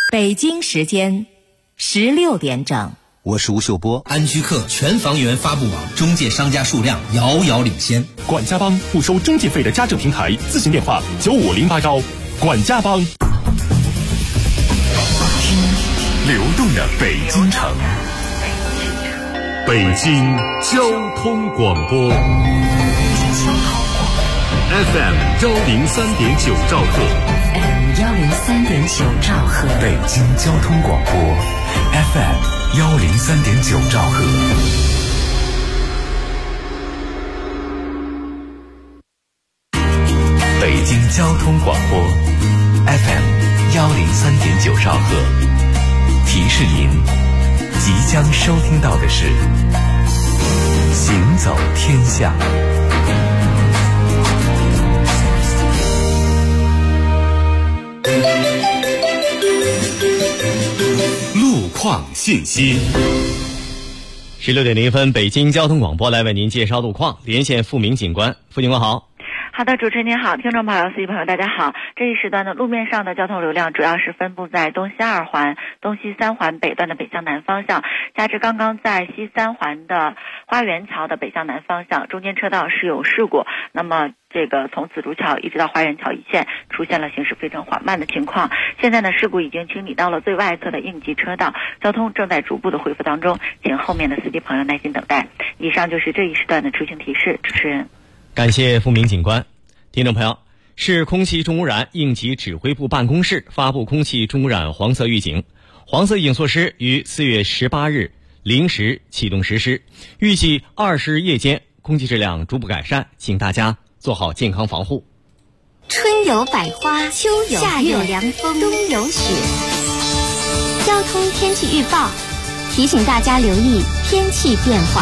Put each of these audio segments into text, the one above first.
北京时间16点整。 我是吴秀波。 安居客全房源发布网中介商家数量遥遥领先。 管家帮不收中介费的家政平台，咨询电话95081。管家帮。 流动的北京城，北京交通广播 FM 103.9兆赫 103.9兆赫， 北京交通广播 FM 103.9兆赫。北京交通广播 FM 103.9兆赫，提示您即将收听到的是行走天下。路况信息。 16点0分，北京交通广播来为您介绍路况，连线付明警官。付警官好。 好的，主持人您好，听众朋友、司机朋友大家好。这一时段的路面上的交通流量主要是分布在东西2环、东西3环北段的北向南方向，加之刚刚在西3环的花园桥的北向南方向，中间车道是有事故，那么这个从紫竹桥一直到花园桥一线出现了行驶非常缓慢的情况。现在呢，事故已经清理到了最外侧的应急车道，交通正在逐步的恢复当中，请后面的司机朋友耐心等待。以上就是这一时段的出行提示，主持人。 感谢付明警官。听众朋友，市空气重污染应急指挥部办公室发布空气重污染黄色预警，黄色预警措施于4月18日0时启动实施，预计20日夜间空气质量逐步改善，请大家做好健康防护。 春有百花，秋有夏有凉风，冬有雪。交通天气预报提醒大家留意天气变化。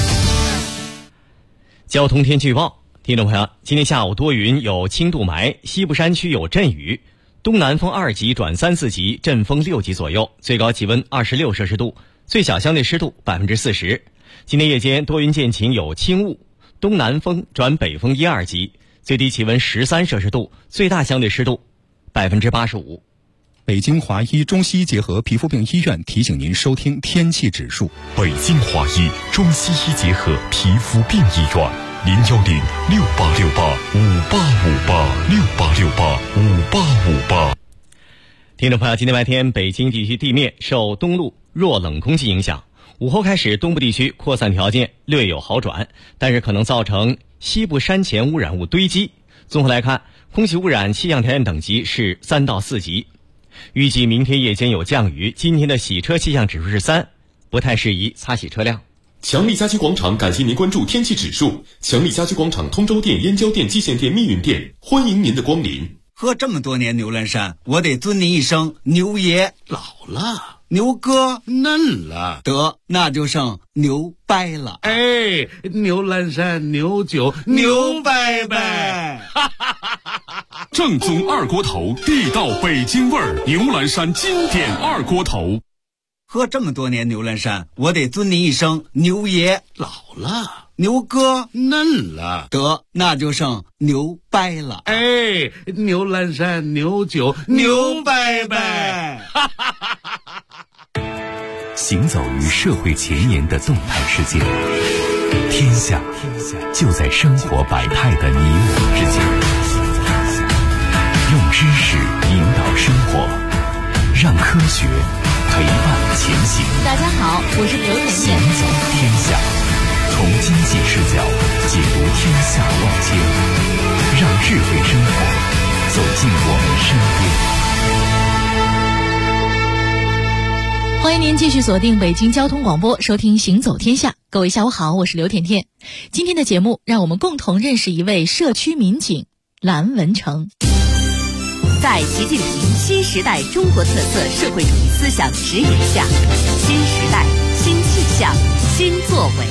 交通天气预报，听众朋友，今天下午多云有轻度霾，西部山区有阵雨，东南风2级转3、4级，阵风6级左右，最高气温26摄氏度，最小相对湿度40%。今天夜间多云见晴有轻雾，东南风转北风1、2级，最低气温13摄氏度，最大相对湿度85%。 北京华医中西医结合皮肤病医院提醒您收听天气指数。 北京华医中西医结合皮肤病医院，010-6868-5858，6868-5858。 听众朋友，今天白天北京地区地面受东路弱冷空气影响，午后开始东部地区扩散条件略有好转，但是可能造成西部山前污染物堆积。综合来看，空气污染气象条件等级是3到4级。预计明天夜间有降雨，今天的洗车气象指数是3，不太适宜擦洗车辆。 强力家居广场感谢您关注天气指数。强力家居广场通州店、燕郊店、蓟县店、密云店，欢迎您的光临。 喝这么多年牛栏山，我得尊您一声牛爷。 老了， 牛哥嫩了， 得那就剩牛掰了。 哎，牛栏山牛酒牛掰掰。 正宗二锅头，地道北京味儿，牛栏山经典二锅头。 喝这么多年牛栏山，我得尊您一声牛爷。 老了， 牛哥嫩了， 得那就剩牛掰了。 哎，牛栏山牛酒牛掰掰。 行走于社会前沿的动态世界，天下就在生活百态的你我之间。用知识引导生活，让科学陪伴前行。 大家好，我是刘甜甜。 行走天下，从经济视角解读天下万千，让智慧生活走进我们身边。 欢迎您继续锁定北京交通广播，收听行走天下。各位下午好，我是刘甜甜。今天的节目让我们共同认识一位社区民警蓝文成。 在习近平新时代中国特色社会主义思想指引下，新时代、新气象、新作为。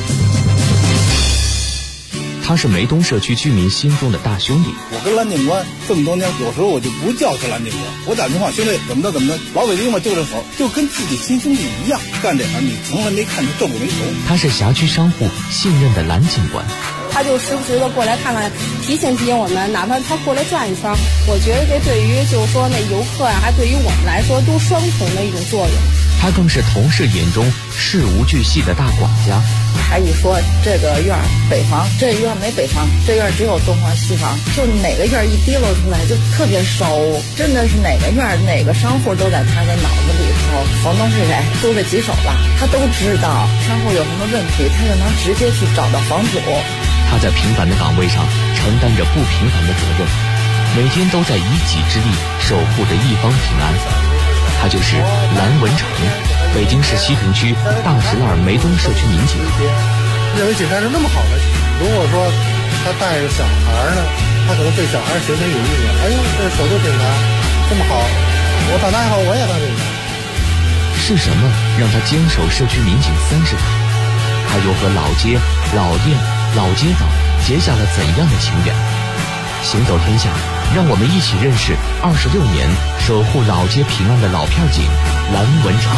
他是梅东社区居民心中的大兄弟。 我跟蓝警官这么多年，有时候我就不叫他蓝警官，我打电话，兄弟怎么着，老北京嘛就这口，就跟自己亲兄弟一样，干这行你从来没看出皱过眉头。 他是辖区商户信任的蓝警官。 他就时不时的过来看看，提醒我们，哪怕他过来转一圈，我觉得这对于就是说那游客啊，还对于我们来说都双重的一种作用。 他更是同事眼中事无巨细的大管家。 还一说这个院北房，这院没北房，这院只有东房西房，就哪个院一滴漏出来就特别熟，真的是哪个院哪个商户都在他的脑子里头，房东是谁，租了几手了，他都知道。商户有什么问题，他就能直接去找到房主。 他在平凡的岗位上承担着不平凡的责任，每天都在以己之力守护着一方平安。他就是蓝文成，北京市西城区大石栏梅东社区民警。 认为警察是那么好的，如果说他带着小孩呢，他可能对小孩形成有意见。哎呦，这首都警察这么好，我长大以后我也当警察。 是什么让他坚守社区民警30年？他又和老街、老店、老街坊结下了怎样的情缘？行走天下，让我们一起认识26年守护老街平安的老片警蓝文成。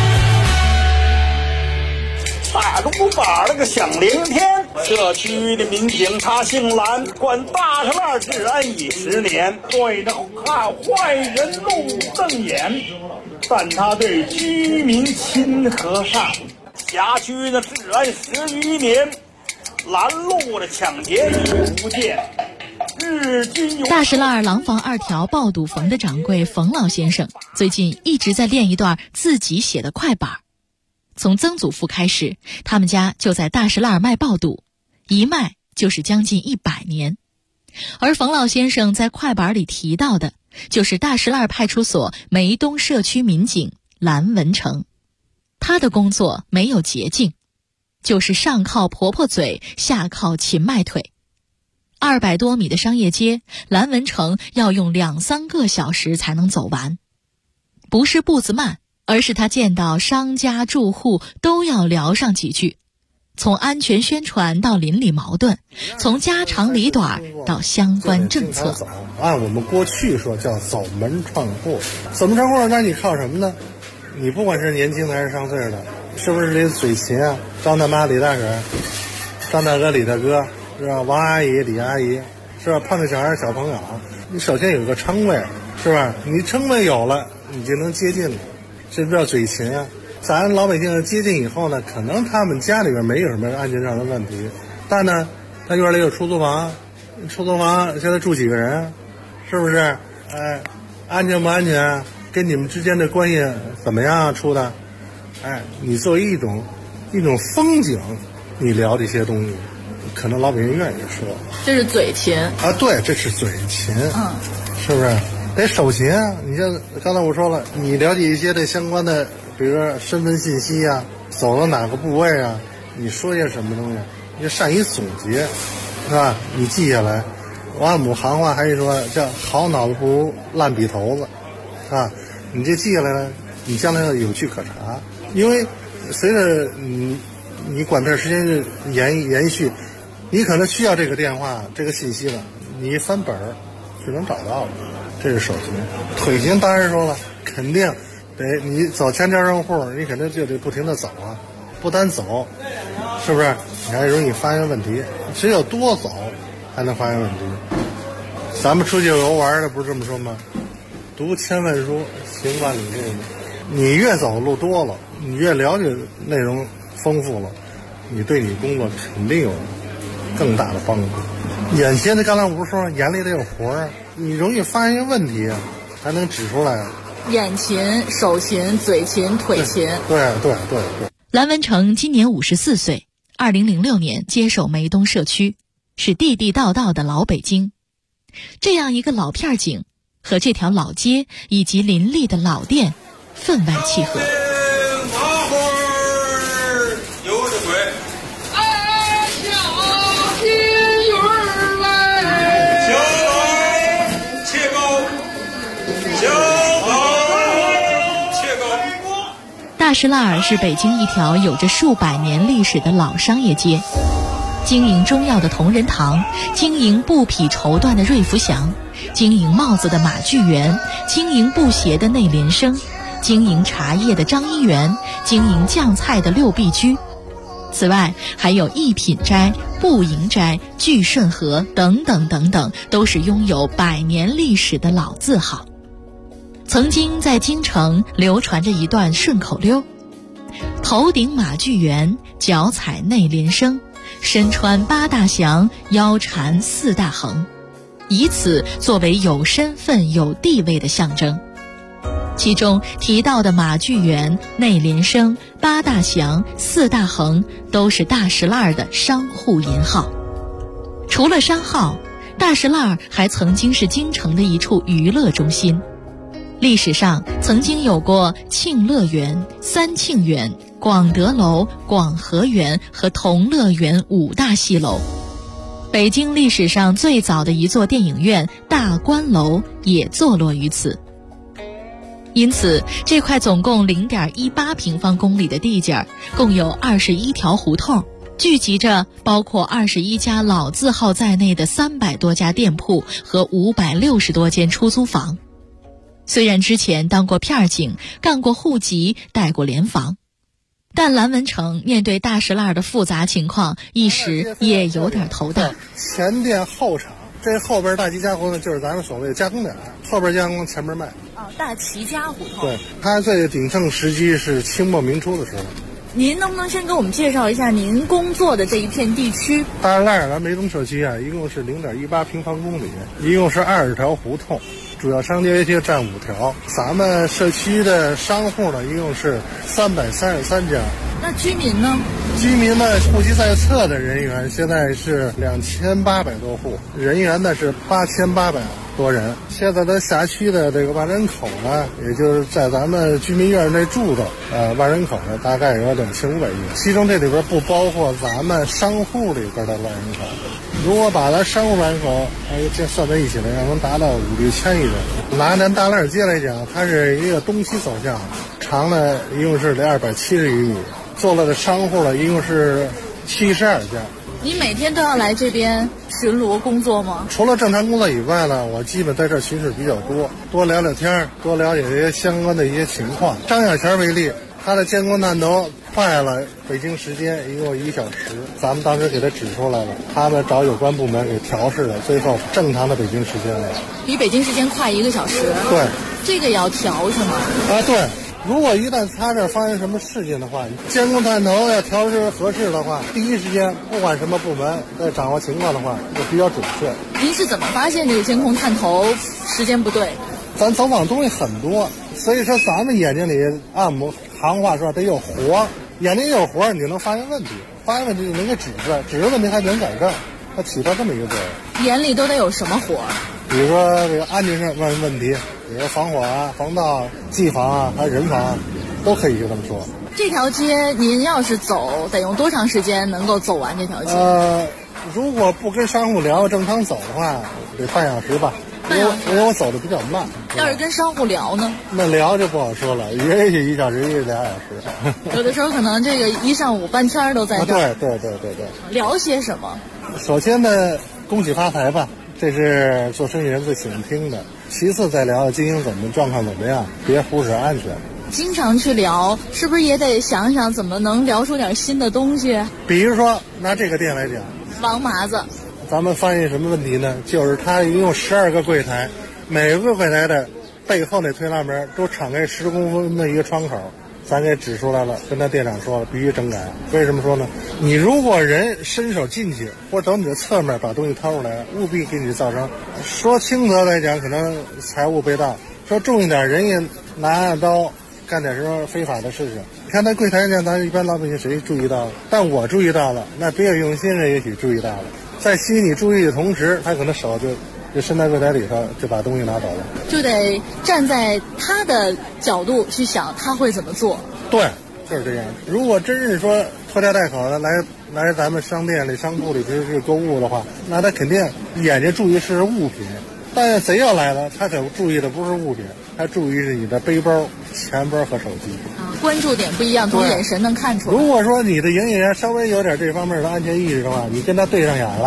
大钟鼓把了个响灵天，社区的民警他姓蓝，管大石栏治安已10年，对着坏人怒瞪眼，但他对居民亲和善，辖区的治安10余年，拦路的抢劫已不见。 大石栏廊坊2条爆肚冯的掌柜冯老先生最近一直在练一段自己写的快板。从曾祖父开始，他们家就在大石栏卖爆肚，一卖就是将近100年。而冯老先生在快板里提到的，就是大石栏派出所梅东社区民警蓝文成。他的工作没有捷径，就是上靠婆婆嘴，下靠勤迈腿。200多米的商业街，蓝文成要用2-3个小时才能走完。不是步子慢，而是他见到商家住户都要聊上几句，从安全宣传到邻里矛盾，从家长里短到相关政策。 按我们过去说叫走门串户，走门串户那你靠什么呢？你不管是年轻的还是上岁的，是不是得嘴勤啊？张大妈李大婶，张大哥李大哥，是吧？王阿姨李阿姨，是吧？碰到小孩小朋友，你首先有个称谓，是吧？你称谓有了，你就能接近了，这叫嘴勤啊。咱老百姓接近以后呢，可能他们家里边没有什么安全上的问题，但呢，他院里有出租房，出租房现在住几个人，是不是？哎，安全不安全？跟你们之间的关系怎么样处的？哎，你作为一种风景，你聊这些东西，可能老百姓愿意说。 这是嘴勤啊，对，这是嘴勤，是不是？得手勤啊！你像刚才我说了，你了解一些这相关的，比如说身份信息啊，走到哪个部位啊，你说些什么东西，你善于总结，是吧？你记下来。我们行话还是说叫好脑子不如烂笔头子，啊，你这记下来了，你将来有据可查。因为随着你管片时间的延续，你可能需要这个电话这个信息了，你一翻本儿就能找到了。这是手勤。腿勤当然说了，肯定得你走千家万户，你肯定就得不停的走啊，不单走，是不是？你还容易发现问题。只有多走，才能发现问题。咱们出去游玩的不是这么说吗？读千万书，行万里路。你越走路多了，你越了解内容丰富了，你对你工作肯定有更大的帮助。眼前的刚才我不是说眼里得有活啊，你容易发现问题啊，还能指出来。 眼勤、手勤、嘴勤、腿勤。 对。 蓝文成今年54岁，2006年接手梅东社区，是地地道道的老北京。这样一个老片警，和这条老街以及邻里的老店分外契合。大石栏是北京一条有着数百年历史的老商业街，经营中药的同仁堂，经营布匹绸缎的瑞福祥，经营帽子的马聚源，经营布鞋的内联生，经营茶叶的张一元，经营酱菜的六必居。 此外，还有一品斋、步营斋、聚顺和等等等等，都是拥有100年历史的老字号。曾经在京城流传着一段顺口溜：头顶马具圆，脚踩内联升，身穿8大祥，腰缠4大横，以此作为有身份有地位的象征。其中提到的马具圆、内联升、8大祥、4大横都是大石烂的商户银号。除了商号，大石烂还曾经是京城的一处娱乐中心。历史上曾经有过庆乐园、三庆园、广德楼、广和园和同乐园5大戏楼。北京历史上最早的一座电影院大观楼也坐落于此。因此，这块总共0.18平方公里的地界，共有21条胡同，聚集着包括21家老字号在内的300多家店铺和560多间出租房。虽然之前当过片警，干过户籍，带过联防，但蓝文成面对大石烂的复杂情况，一时也有点头大。 前店后厂，这后边大齐家胡同就是咱们所谓的加工点，后边加工，前边卖。 大齐家胡同。 对，它最鼎盛时期是清末明初的时候。 您能不能先给我们介绍一下您工作的这一片地区？ 大石烂咱梅东社区啊，一共是0.18平方公里，一共是20条胡同，主要商街街占5条。咱们社区的商户呢，一共是333家。 那居民呢？ 居民呢，户籍在册的人员现在是2800多户，人员呢是8800多人。现在的辖区的这个万人口呢，也就是在咱们居民院内住的万人口呢，大概有2500人，其中这里边不包括咱们商户里边的万人口。如果把咱商户万人口这算在一起来，能达到5、6千亿人。拿咱大烂街来讲，它是一个东西走向，长呢一共是270余米。做了的商户呢，一共是72家。 你每天都要来这边巡逻工作吗？ 除了正常工作以外呢，我基本在这巡视比较多，多聊聊天，多了解这些相关的一些情况。张小泉为例，他的监控探头快了北京时间一共1小时，咱们当时给他指出来了，他们找有关部门给调试了，最后正常的北京时间了， 比北京时间快1个小时。 对， 这个也要调是吗？ 对。如果一旦他这发生什么事情的话，监控探头要调试合适的话，第一时间不管什么部门在掌握情况的话，就比较准确。 您是怎么发现这个监控探头时间不对？ 咱走访东西很多，所以说咱们眼睛里按摩行话说得有活，眼睛有活你就能发现问题，发现问题就能给指出来，指出问题还能改正，它起到这么一个作用。 眼里都得有什么活？ 比如说这个安全上问题，比如说防火啊、防盗、技防啊，还有人防啊，都可以就这么说。 这条街您要是走，得用多长时间能够走完这条街？ 如果不跟商户聊，正常走的话，得半小时吧。因为我走的比较慢。 要是跟商户聊呢？ 那聊就不好说了，也许1小时，也许2小时。 有的时候可能这个一上午半天都在这儿。 对。 聊些什么？ 首先呢，恭喜发财吧。这是做生意人最喜欢听的。其次再聊经营状况怎么样，别忽视安全。 经常去聊，是不是也得想想怎么能聊出点新的东西？ 比如说拿这个店来讲， 王麻子， 咱们发现什么问题呢？就是它一共12个柜台，每个柜台的背后那推拉门都敞开10公分的一个窗口。咱给指出来了，跟他店长说了，必须整改。为什么说呢？你如果人伸手进去，或者从你的侧面把东西掏出来，务必给你造成，说轻则来讲可能财物被盗，说重一点，人家拿刀干点什么非法的事情。你看那柜台上，咱一般老百姓谁注意到了？但我注意到了，那别有用心人也许注意到了，在吸引你注意的同时，他可能手就伸在柜台里头，就把东西拿走了。 就得站在他的角度去想他会怎么做。 对，就是这样。如果真是说拖家带口的来咱们商店里、商铺里去购物的话，那他肯定眼睛注意是物品，但是贼要来了，他可注意的不是物品，他注意是你的背包、钱包和手机。 关注点不一样，从眼神能看出来。 如果说你的营业员稍微有点这方面的安全意识的话，你跟他对上眼了，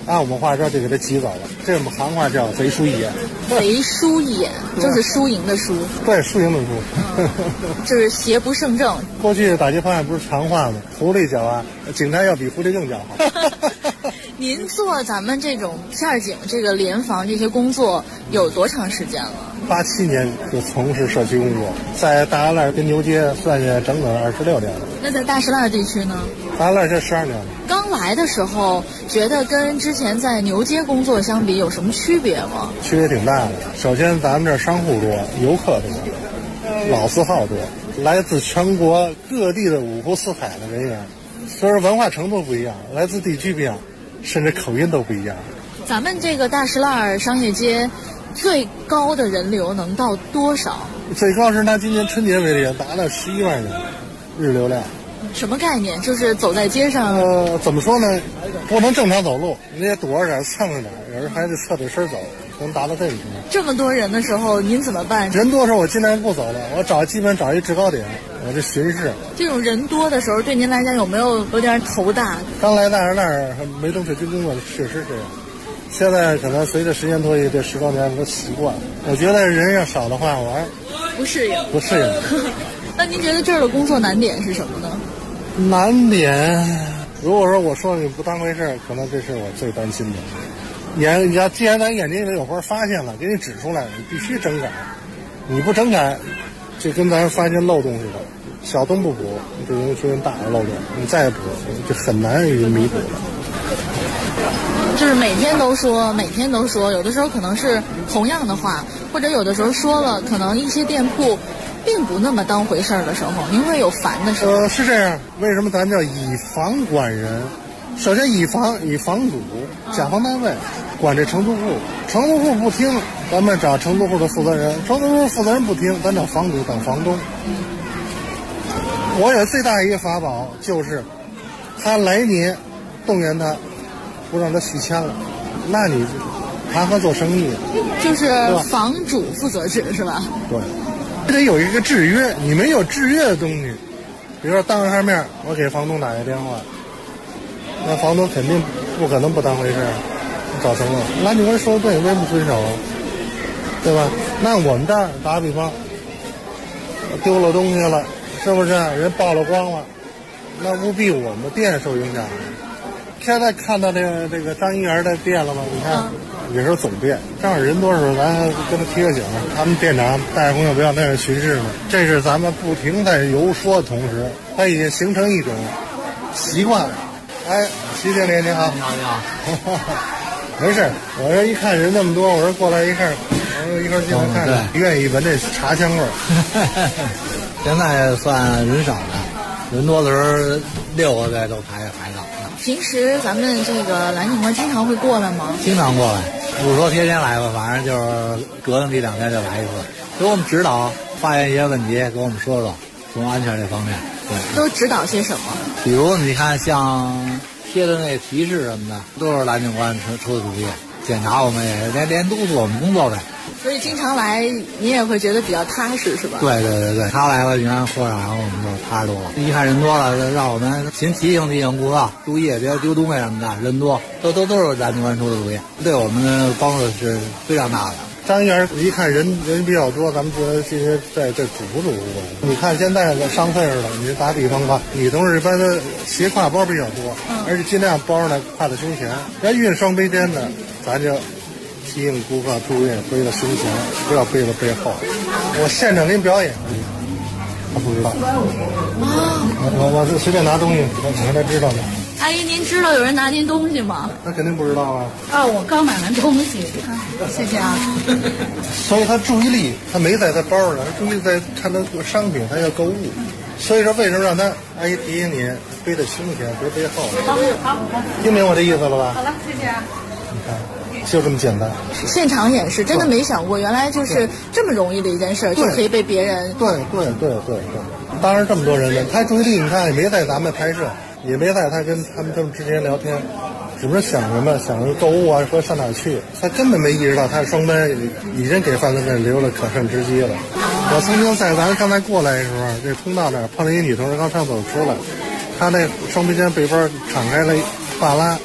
按我们话说就给他挤走了，这我们行话叫贼输一眼。 贼输一眼就是输赢的输。 对，输赢的输。 就是邪不胜正。 过去打击方案不是常话吗？狐狸脚啊，警察要比狐狸更脚好。 您做咱们这种片警这个联防这些工作有多长时间了 ？87年就从事社区工作，在大栅栏跟牛街算下整整26年了。 那在大石栏地区呢？ 大栅栏这12年了。 刚来的时候觉得跟之前在牛街工作相比有什么区别吗？ 区别挺大的。首先咱们这商户多，游客多，老字号多，来自全国各地的五湖四海的人员，所以说文化程度不一样，来自地区不一样，甚至口音都不一样。 咱们这个大石栏商业街最高的人流能到多少？ 最高是拿今年春节为例，达到11万人日流量。 什么概念？就是走在街上？ 怎么说呢？不能正常走路，你得躲着点、蹭着点，有时还得侧着身走，能达到这种程度。 这么多人的时候，您怎么办？ 人多的时候我尽量不走了，我基本找一制高点，我就巡视。 这种人多的时候，对您来讲有点头大？ 刚来大石栏没动社区工作，确实这样。现在可能随着时间推移，这10多年都习惯了。我觉得人要少的话，我还不适应。那您觉得这儿的工作难点是什么呢？ 难点，如果说我说你不当回事，可能这是我最担心的。既然咱眼睛里有活发现了，给你指出来，你必须整改。你不整改，就跟咱发现漏洞似的，小洞不补，就容易出现大的漏洞。你再补，就很难于弥补了。 就是每天都说，有的时候可能是同样的话，或者有的时候说了，可能一些店铺并不那么当回事儿的时候，您会有烦的时候。 是这样。为什么咱叫以房管人？首先以房主、甲方单位管这承租户，承租户不听，咱们找承租户的负责人；承租户负责人不听，咱找房主等房东。我有最大一个法宝，就是他来年动员他，不让他续签了，那你谈何做生意？ 就是房主负责制是吧？ 对。得有一个制约，你没有制约的东西，比如说当着面我给房东打一电话，那房东肯定不可能不当回事，找承诺。那你们说的对，为什么不遵守？对吧？那我们这儿打个比方，丢了东西了，是不是？人曝了光了，那务必我们店受影响。现在看到这个张一元的店了吗？你看。也是总店，正好人多的时候，咱跟他提个醒，他们店长带着朋友不要在那巡视呢。这是咱们不停在游说的同时，它已经形成一种习惯了。哎，徐经理你好， 你好。 没事，我这一看人那么多，我说过来一看，我说一块进来看看，愿意闻这茶香味儿。 现在算人少的，人多的时候6个月都排上。 平时咱们这个蓝警官经常会过来吗？ 经常过来，不说天天来吧，反正就是隔那么1-2天就来一次，给我们指导，发现一些问题，给我们说说，从安全这方面。对， 都指导些什么？ 比如你看，像贴的那提示什么的，都是蓝警官出的主意，检查我们也连督促我们工作呗。 所以经常来，你也会觉得比较踏实，是吧？ 对，他来了，你看或者然后我们就踏实多了。一看人多了，让我们先提醒顾客，注意别丢东西什么的。人多，都是蓝警官出的主意，对我们的帮助是非常大的。 张园一看人比较多，咱们觉得这些在这主不主你看现在上岁数了，你打比方吧，女同志一般的斜挎包比较多，而且尽量包呢挎在胸前。要运双背肩的，咱就提醒顾客注意背到胸前，不要背到背后。我现场给你表演，他不知道。我随便拿东西，我让他知道的。 阿姨，您知道有人拿您东西吗？ 他肯定不知道啊。 我刚买完东西，谢谢啊。 所以他注意力他没在他包上，他注意在看他商品，他要购物。所以说为什么让他阿姨提醒你背在胸前，别背后？ 好， 听明我这意思了吧？ 好了，谢谢啊。 你看，就这么简单。 现场演示真的没想过，原来就是这么容易的一件事，就可以被别人。 对。当然这么多人呢，他注意力你看也没在咱们拍摄，也没在他跟他们之间聊天，只不是想什么购物啊，说上哪儿去，他根本没意识到他双奔已经给犯罪分子留了可乘之机了。我曾经在咱刚才过来的时候，这通道那儿碰到一女同志刚上走出来，她那双背肩背包敞开了半拉，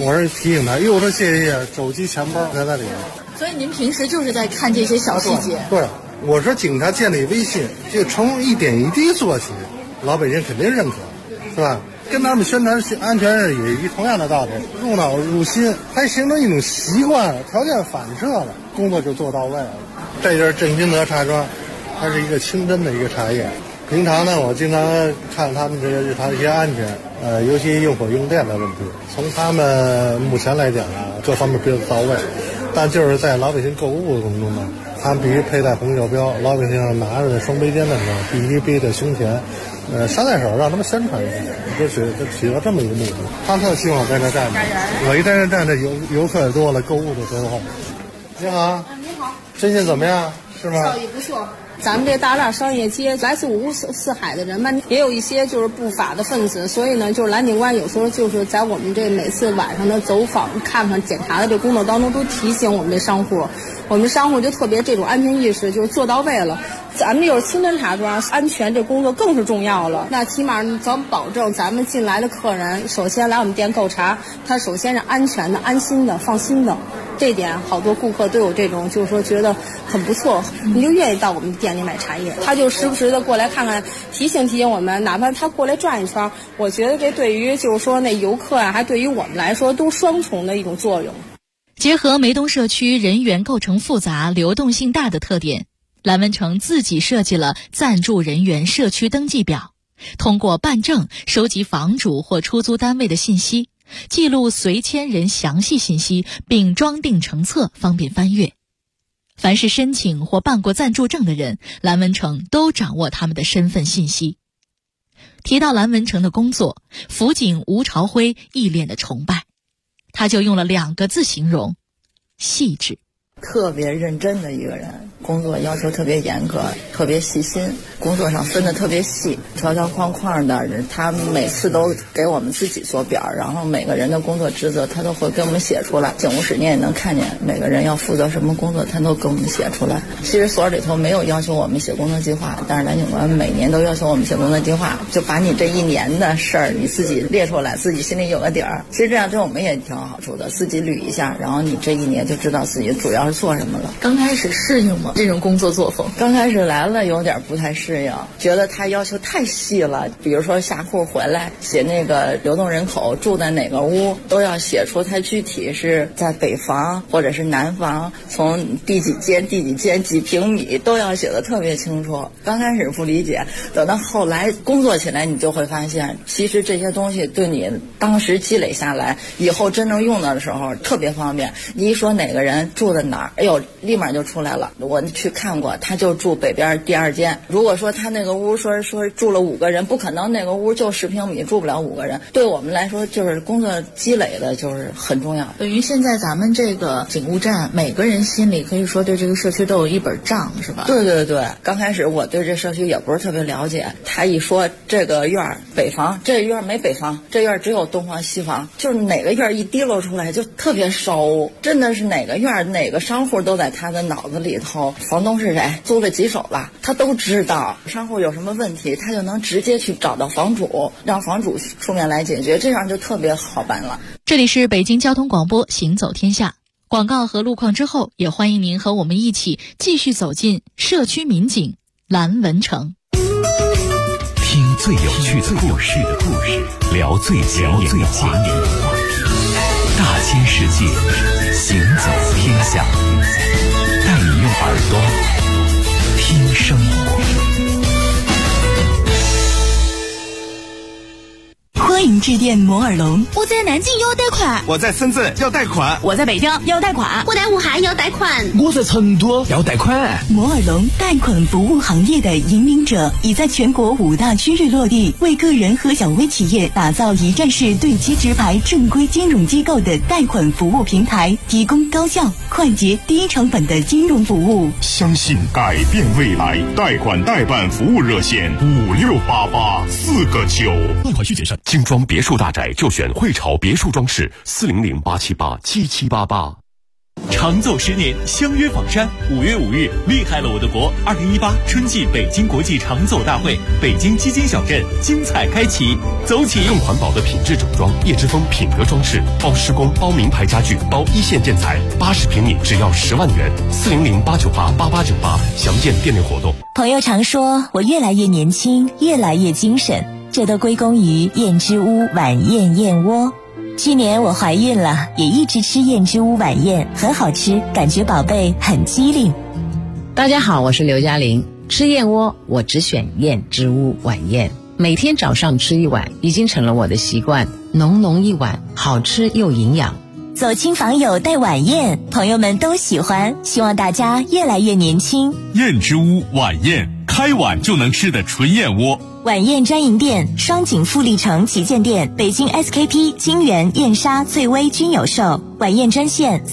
我是提醒他，又说谢谢，手机钱包在那里。 所以您平时就是在看这些小细节。 对，我说警察建立微信，就从一点一滴做起，老百姓肯定认可，是吧？跟他们宣传安全是也一同样的道理，入脑入心，还形成一种习惯，条件反射了，工作就做到位了。这就是振兴德茶庄，它是一个清真的一个茶叶。平常呢，我经常看他们这个日常一些安全，尤其用火用电的问题，从他们目前来讲啊，各方面比较到位。但就是在老百姓购物的过程中呢，他们必须佩戴红袖标，老百姓拿着双背肩的时候必须背在胸前，捎带手让他们宣传一下，就起到这么一个目的。他们特希望我在这站着，我一在这站着，游客也多了，购物的时候。你好， 你好， 最近怎么样？是吗？ 效益不错。咱们这大栅商业街，来自五湖四海的人们，也有一些就是不法的分子，所以呢，就是蓝警官有时候就是在我们这每次晚上的走访、看看、检查的这工作当中，都提醒我们这商户，我们商户就特别这种安全意识就是做到位了。咱们就是清真茶庄，安全这工作更是重要了。那起码咱们保证咱们进来的客人，首先来我们店购茶，他首先是安全的、安心的、放心的。这点好多顾客都有这种，就是说觉得很不错，你就愿意到我们店里买茶叶。他就时不时的过来看看，提醒我们，哪怕他过来转一圈，我觉得这对于就是说那游客啊，还对于我们来说都双重的一种作用。 结合梅东社区人员构成复杂、流动性大的特点，蓝文成自己设计了暂住人员社区登记表，通过办证收集房主或出租单位的信息，记录随迁人详细信息，并装订成册，方便翻阅。凡是申请或办过暂住证的人，蓝文成都掌握他们的身份信息。提到蓝文成的工作，辅警吴朝辉一脸的崇拜，他就用了2个字形容：细致。 特别认真的一个人，工作要求特别严格，特别细心，工作上分得特别细，条条框框的。他每次都给我们自己做表，然后每个人的工作职责他都会给我们写出来。警务室你也能看见每个人要负责什么工作，他都给我们写出来。其实所里头没有要求我们写工作计划，但是蓝警官每年都要求我们写工作计划，就把你这一年的事儿你自己列出来，自己心里有个底儿。其实这样对我们也挺有好处的，自己捋一下，然后你这一年就知道自己主要是做什么了。 刚开始适应吗？这种工作作风？ 刚开始来了有点不太适应，觉得他要求太细了。比如说下户回来写那个流动人口住在哪个屋，都要写出他具体是在北房或者是南房，从第几间几平米都要写得特别清楚。刚开始不理解，等到后来工作起来，你就会发现其实这些东西对你当时积累下来以后真正用到的时候特别方便。你一说哪个人住在哪儿，哎呦立马就出来了。我去看过，他就住北边第2间。如果说他那个屋说住了5个人，不可能，那个屋就10平米，住不了5个人。对我们来说，就是工作积累的就是很重要。 等于现在咱们这个警务站，每个人心里可以说对这个社区都有一本账，是吧？ 对对对，刚开始我对这社区也不是特别了解，他一说这个院北房，这院没北房，这院只有东房西房，就是哪个院一滴漏出来就特别熟，真的是哪个院哪个商户都在他的脑子里头，房东是谁，租了几手了，他都知道。商户有什么问题，他就能直接去找到房主，让房主出面来解决，这样就特别好办了。 这里是北京交通广播行走天下，广告和路况之后，也欢迎您和我们一起继续走进社区民警蓝文成， 听最有趣的故事，聊最前沿的话题，大千世界，行走天下，带你用耳朵听生活。 欢迎致电摩尔龙。 我在南京要贷款， 我在深圳要贷款， 我在北京要贷款， 我在武汉要贷款， 我在成都要贷款。 摩尔龙贷款服务行业的引领者，已在全国5大区域落地，为个人和小微企业打造一站式对接直排正规金融机构的贷款服务平台，提供高效、快捷、低成本的金融服务。 相信改变未来，贷款代办服务热线5688-4个9。 贷款需谨慎。 精装别墅大宅就选汇潮别墅装饰，400-878-7788。 长奏10年，相约仿山。5月5日，厉害了我的国！2018春季北京国际长奏大会，北京基金小镇精彩开启，走起！ 更环保的品质整装，叶之峰品德装饰，包施工，包名牌家具，包一线建材，80平米只要10万元，400-898-8898，详见店内活动。 朋友常说我越来越年轻，越来越精神，这都归功于燕之屋晚宴燕窝。去年我怀孕了，也一直吃燕之屋晚宴，很好吃，感觉宝贝很机灵。 大家好，我是刘嘉玲。吃燕窝我只选燕之屋晚宴，每天早上吃一碗，已经成了我的习惯。浓浓一碗，好吃又营养。 走亲访友带晚宴，朋友们都喜欢，希望大家越来越年轻。 燕之屋晚宴，开碗就能吃的纯燕窝。 晚宴专营店：双井富力城旗舰店、北京 SKP、金源、燕莎、最薇均有售。晚宴专线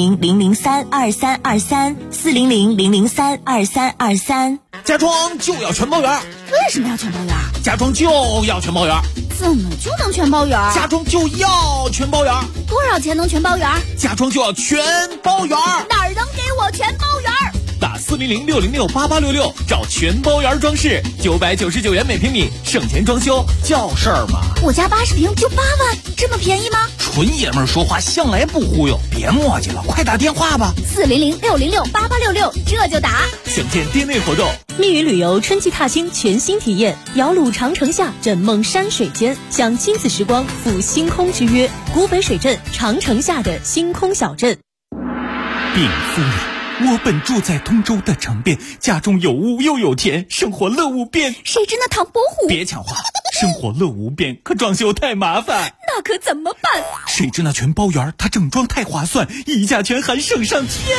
400-003-2323，400-003-2323。 家装就要全包圆。 为什么要全包圆？ 家装就要全包圆。 怎么就能全包圆？ 家装就要全包圆。 多少钱能全包圆？ 家装就要全包圆。 哪儿能给我全包圆？ 打400-606-8866找全包圆装饰，999元每平米，省钱装修叫事儿嘛。 我家80平就8万，这么便宜吗？ 纯爷们儿说话向来不忽悠，别磨叽了，快打电话吧。 400-606-8866，这就打。 详见店内活动。 密云旅游春季踏青全新体验，摇橹长城下，枕梦山水间，享亲子时光，赴星空之约。古北水镇长城下的星空小镇。 禀夫人，我本住在通州的城边，家中有屋又有田，生活乐无边。 谁知那唐伯虎？ 别抢话，生活乐无边，可装修太麻烦。 那可怎么办？ 谁知那全包圆，它整装太划算，溢价全含省上天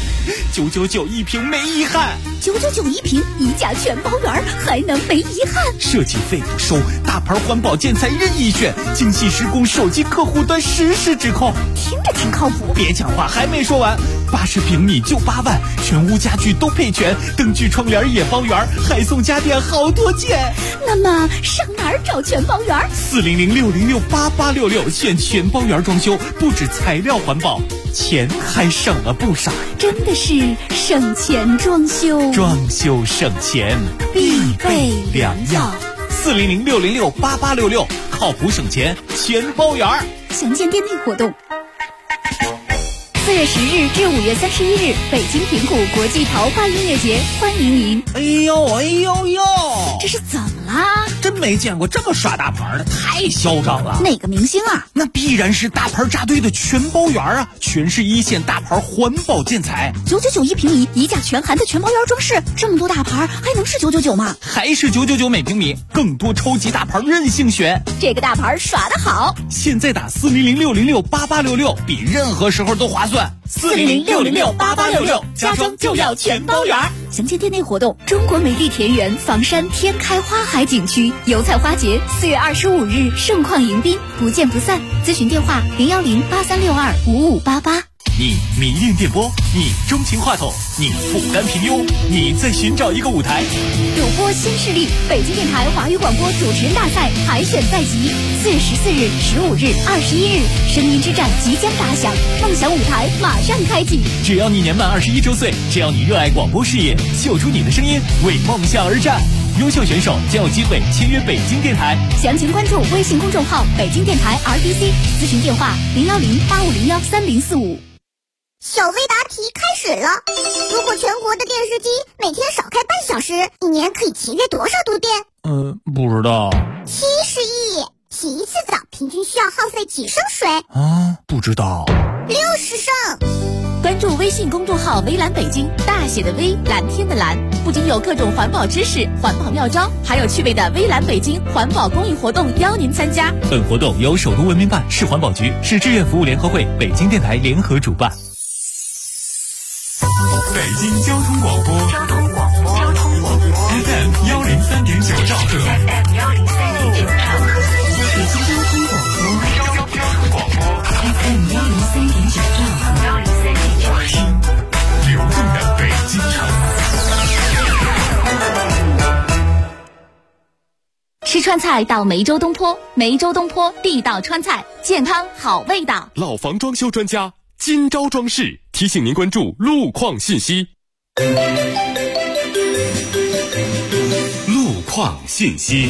，999一平没遗憾。 999一平，溢价全包圆，还能没遗憾？ 设计费不收，大牌环保建材任意选，精细施工，手机客户端实时指控。 听着挺靠谱。 别抢话，还没说完，80平米就8万，全屋家具都配全，灯具窗帘也包圆，还送家电好多件。 那么上哪儿找全包圆 ？400-606-8866，选全包圆装修，不止材料环保，钱还省了不少。 真的是省钱装修， 装修省钱必备良药。400-606-8866，靠谱省钱全包圆。 详见店内活动。4月10日至5月31日，北京平谷国际桃花音乐节，欢迎您。 哎呦， 这是怎么啦？ 真没见过这么耍大牌的，太嚣张了。 哪个明星啊？ 那必然是大牌扎堆的全包圆啊，全是一线大牌环保建材。 999一平米，溢价全含的全包圆装饰，这么多大牌还能是999吗？ 还是999每平米，更多超级大牌任性选。 这个大牌耍得好， 现在打400-606-8866，比任何时候都划算。 400-606-8866，家装就要全包圆。详见店内活动。中国美丽田园房山天开花海景区油菜花节4月25日盛况迎宾，不见不散。咨询电话010-8362-5588。 你迷恋电波，你钟情话筒，你不甘平庸，你在寻找一个舞台。 主播新势力，北京电台华语广播主持人大赛海选在即，4月14日、15日、21日，声音之战即将打响，梦想舞台马上开启。 只要你年满21周岁，只要你热爱广播事业，秀出你的声音，为梦想而战。优秀选手将有机会签约北京电台。 详情关注微信公众号北京电台 RDC， 咨询电话010-8501-3045。 小微答题开始了。如果全国的电视机每天少开半小时，一年可以节约多少度电？ 不知道。 70亿。洗一次澡平均需要耗费几升水？ 不知道。 60升。 关注微信公众号微蓝北京，大写的微，蓝天的蓝，不仅有各种环保知识、环保妙招，还有趣味的微蓝北京环保公益活动邀您参加。 本活动由首都文明办、市环保局、市志愿服务联合会、北京电台联合主办。 北京交通广播FM 103.9兆赫， 北京交通广播 FM 103.9兆赫， 听流动的北京城。 吃川菜到梅州东坡，梅州东坡地道川菜，健康好味道。 老房装修专家金招装饰提醒您关注路况信息。路况信息。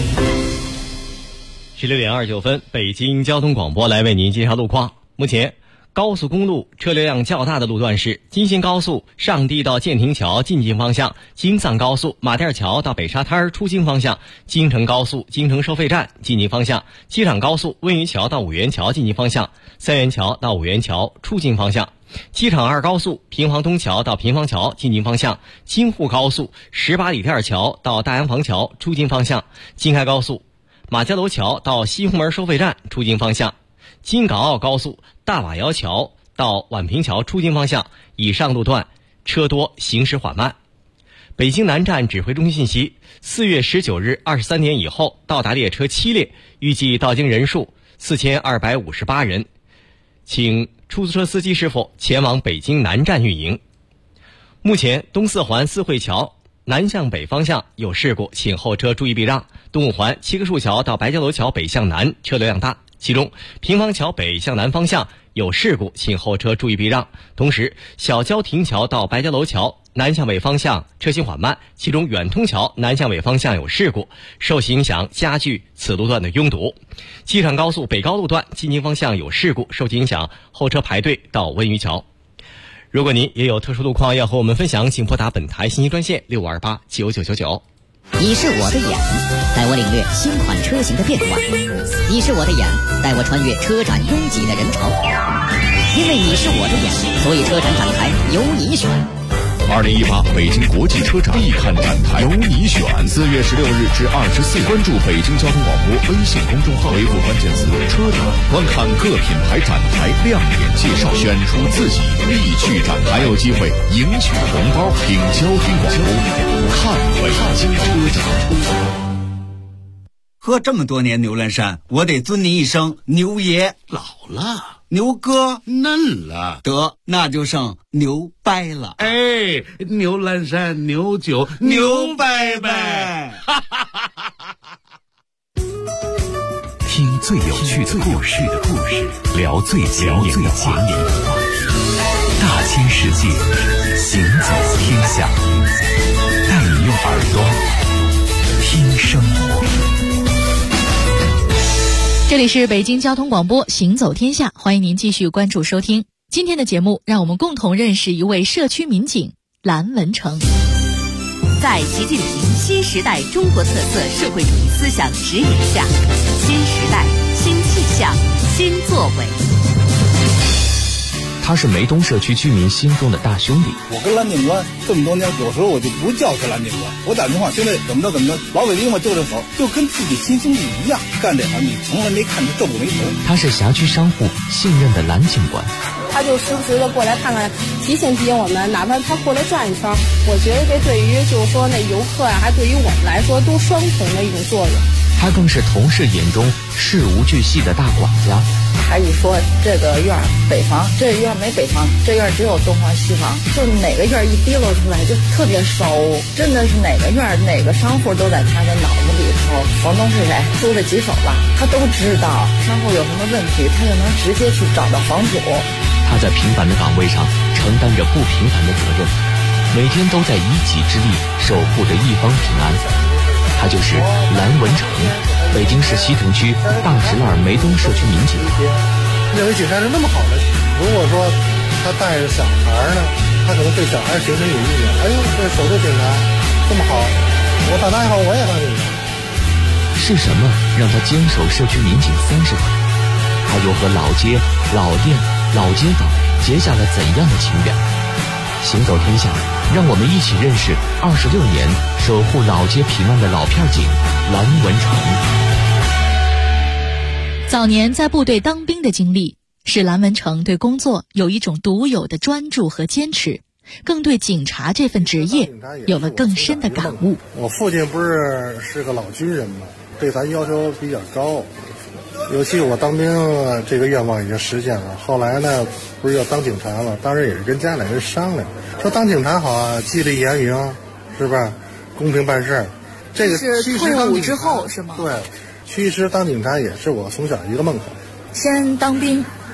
16点29分，北京交通广播来为您介绍路况。目前高速公路车流量较大的路段是京信高速上地到建亭桥进京方向，京藏高速马甸桥到北沙滩出京方向，京承高速京承收费站进京方向，机场高速温榆桥到五元桥进京方向，三元桥到五元桥出京方向，机场二高速平房东桥到平房桥进京方向，京沪高速18里店桥到大洋房桥出京方向，京开高速马家楼桥到西红门收费站出京方向，京港澳高速大瓦窑桥到宛平桥出京方向，以上路段车多，行驶缓慢。北京南站指挥中心信息，4月19日23点以后到达列车7列，预计到京人数4258人，请出租车司机师傅前往北京南站运营。目前东四环四惠桥南向北方向有事故，请后车注意避让。东五环七棵树桥到白蕉楼桥北向南车流量大，其中平房桥北向南方向有事故，请后车注意避让。同时小交亭桥到白蕉楼桥南向北方向车行缓慢，其中远通桥南向北方向有事故，受其影响加剧此路段的拥堵。机场高速北高路段进京方向有事故，受其影响后车排队到温榆桥。如果您也有特殊路况要和我们分享，请拨打本台信息专线65289999。 你是我的眼，带我领略新款车型的变化；你是我的眼，带我穿越车展拥挤的人潮。因为你是我的眼，所以车展展台由你选。 2018北京国际车展必看展台，由你选。4月16日至24日，关注北京交通广播微信公众号，回复关键词“车展”，观看各品牌展台亮点介绍，选出自己必去展台，还有机会赢取红包。听交通广播，看北京车展。 喝这么多年牛栏山，我得尊您一声牛爷。 老了， 牛哥嫩了， 得那就剩牛掰了。 哎，牛栏山牛酒牛掰掰。 听最有趣的故事，聊最前沿的话题，大千世界，行走天下，带你用耳朵听生活。 这里是北京交通广播行走天下，欢迎您继续关注收听今天的节目。让我们共同认识一位社区民警蓝文成。 在习近平新时代中国特色社会主义思想指引下，新时代新气象新作为。 他是梅东社区居民心中的大兄弟。 我跟蓝警官这么多年，有时候我就不叫他蓝警官，我打电话兄弟怎么着，老北京嘛就这口，就跟自己亲兄弟一样，干这行你从来没看他皱过眉头。 他是辖区商户信任的蓝警官， 他就时不时的过来看看，提醒我们，哪怕他过来转一圈，我觉得这对于就是说那游客还对于我们来说都双重的一种作用。 他更是同事眼中事无巨细的大管家。 他一说这个院北房，这院没北房，这院只有东房西房，就哪个院一滴漏出来就特别烧，真的是哪个院哪个商户都在他的脑子里头。房东是谁，租了几手了，他都知道。商户有什么问题，他就能直接去找到房主。 他在平凡的岗位上承担着不平凡的责任，每天都在以己之力守护着一方平安。他就是蓝文成，北京市西城区大石栏梅东社区民警。 认为警察是那么好的，如果说他带着小孩呢，他可能对小孩形成有意见。哎呦，这守着警察这么好，我长大以后我也当警察。 是什么让他坚守社区民警30年？他又和老街、老店、老街坊结下了怎样的情缘？行走天下，让我们一起认识26年守护老街平安的老片警蓝文成。 早年在部队当兵的经历，使蓝文成对工作有一种独有的专注和坚持，更对警察这份职业有了更深的感悟。 我父亲不是个老军人嘛，对咱要求比较高，尤其我当兵这个愿望已经实现了。后来呢，不是要当警察了，当时也是跟家里人商量，说当警察好啊，纪律严明，是吧？公平办事。这个是退伍之后是吗？ 对，其实当警察也是我从小一个梦想。 先当兵，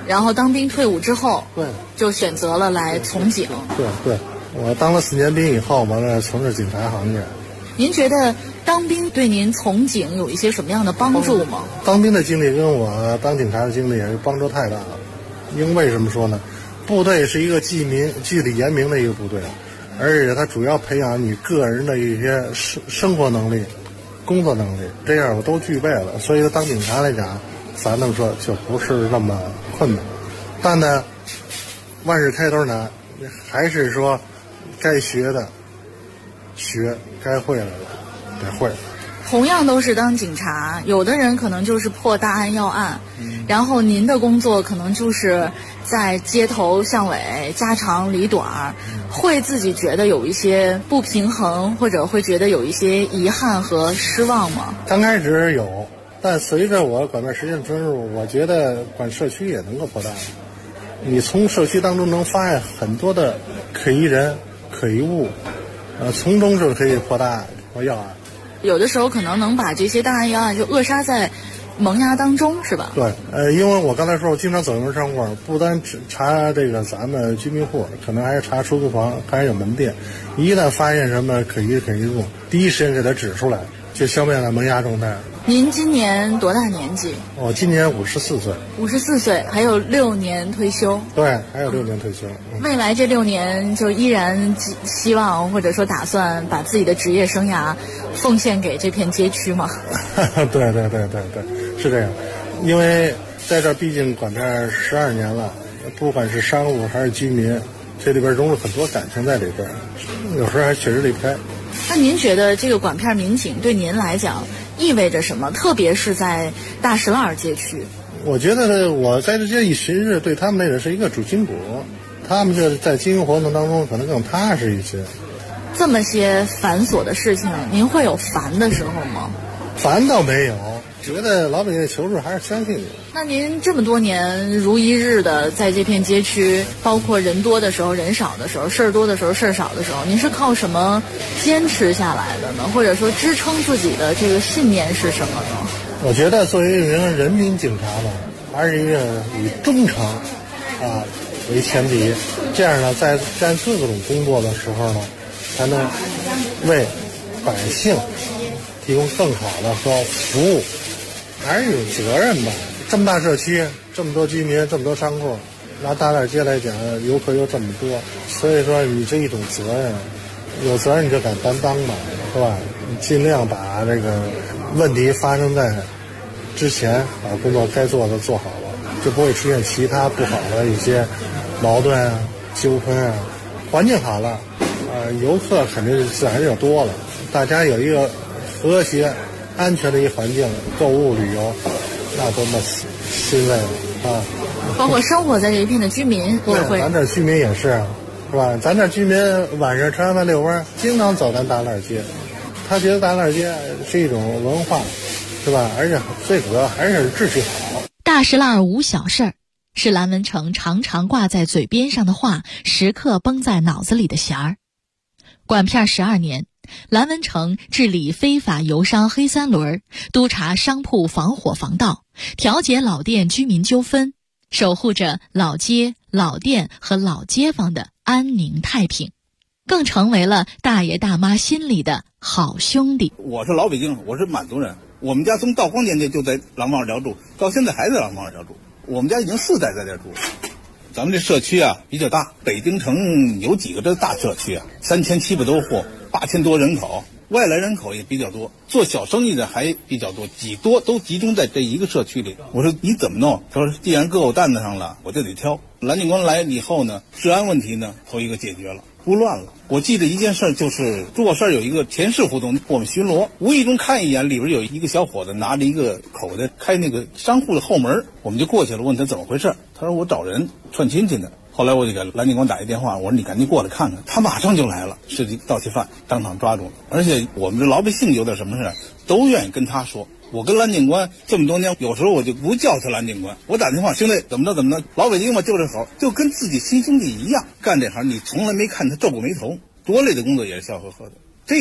然后当兵退伍之后， 对， 就选择了来从警。 对，我当了4年兵以后，完了从事警察行业。 您觉得当兵对您从警有一些什么样的帮助吗？ 当兵的经历跟我当警察的经历也是帮助太大了。因为什么说呢？部队是一个纪律严明的一个部队，而且它主要培养你个人的一些生活能力、工作能力，这样我都具备了。所以当警察来讲，咱能说就不是那么困难。但呢，万事开头难，还是说该学的学，该会了得会。 同样都是当警察，有的人可能就是破大案要案，然后您的工作可能就是在街头巷尾家长里短，会自己觉得有一些不平衡，或者会觉得有一些遗憾和失望吗？ 刚开始有，但随着我管片时间深入，我觉得管社区也能够破大案。你从社区当中能发现很多的可疑人、可疑物，从中就可以破大案、破要案。 有的时候可能能把这些大案要案就扼杀在萌芽当中，是吧？ 对，因为我刚才说，我经常走进商户，不单查这个咱们居民户，可能还是查出租房，还有门店。一旦发现什么可疑物，第一时间给它指出来，就消灭了萌芽状态。 您今年多大年纪？ 我今年54岁。 54岁，还有6年退休。 对，还有6年退休。 未来这6年就依然希望或者说打算把自己的职业生涯奉献给这片街区吗？ 对，是这样。因为在这毕竟管片12年了，不管是商户还是居民，这里边融入很多感情在里边，有时候还确实离不开。 那您觉得这个管片民警对您来讲意味着什么？特别是在大石栏街区。 我觉得我在这街一巡视，对他们那个是一个主心骨，他们就在经营活动当中可能更踏实一些。 这么些繁琐的事情，您会有烦的时候吗？ 烦倒没有，觉得老百姓的求助还是相信你。 那您这么多年如一日的在这片街区，包括人多的时候、人少的时候、事儿多的时候、事儿少的时候，您是靠什么坚持下来的呢？或者说支撑自己的这个信念是什么呢？ 我觉得作为一名人民警察吧，还是一个以忠诚为前提，这样呢，在干各种工作的时候呢，才能为百姓提供更好的和服务，还是有责任吧。这么大社区，这么多居民，这么多商户，拿大链街来讲，游客又这么多，所以说你这一种责任，有责任你就敢担当嘛，是吧？你尽量把这个问题发生在之前，把工作该做的做好了，就不会出现其他不好的一些矛盾啊、纠纷啊。环境好了，游客肯定自然就多了，大家有一个和谐、安全的一个环境，购物旅游，那多么欣慰啊！ 包括生活在这一片的居民， 对，咱这居民也是，是吧？咱这居民晚上吃完饭遛弯，经常走咱大链街，他觉得大链街是一种文化，是吧？而且最主要还是秩序好。 大石栏无小事儿，是蓝文成常常挂在嘴边上的话，时刻绷在脑子里的弦儿。管片12年，蓝文成治理非法游商黑三轮，督查商铺防火防盗，调解老店居民纠纷，守护着老街、老店和老街坊的安宁太平，更成为了大爷大妈心里的好兄弟。 我是老北京，我是满族人，我们家从道光年间就在廊坊二条住，到现在还在廊坊二条住，我们家已经4代在这住。咱们这社区啊比较大，北京城有几个这大社区啊，3700多户，8000多人口，外来人口也比较多，做小生意的还比较多，都集中在这一个社区里。我说你怎么弄？他说既然搁我担子上了，我就得挑。蓝警官来以后呢，治安问题呢头一个解决了，不乱了。我记得一件事，就是做事有一个前市胡同，我们巡逻，无意中看一眼，里边有一个小伙子拿着一个口袋开那个商户的后门，我们就过去了，问他怎么回事。他说我找人串亲戚呢。后来我就给蓝警官打一电话，我说你赶紧过来看看。他马上就来了，是盗窃犯，当场抓住了。而且我们这老百姓有点什么事都愿意跟他说。我跟蓝警官这么多年，有时候我就不叫他蓝警官，我打电话，兄弟怎么着，老北京嘛就这口，就跟自己亲兄弟一样。干这行你从来没看他皱过眉头，多累的工作也是笑呵呵的。这一点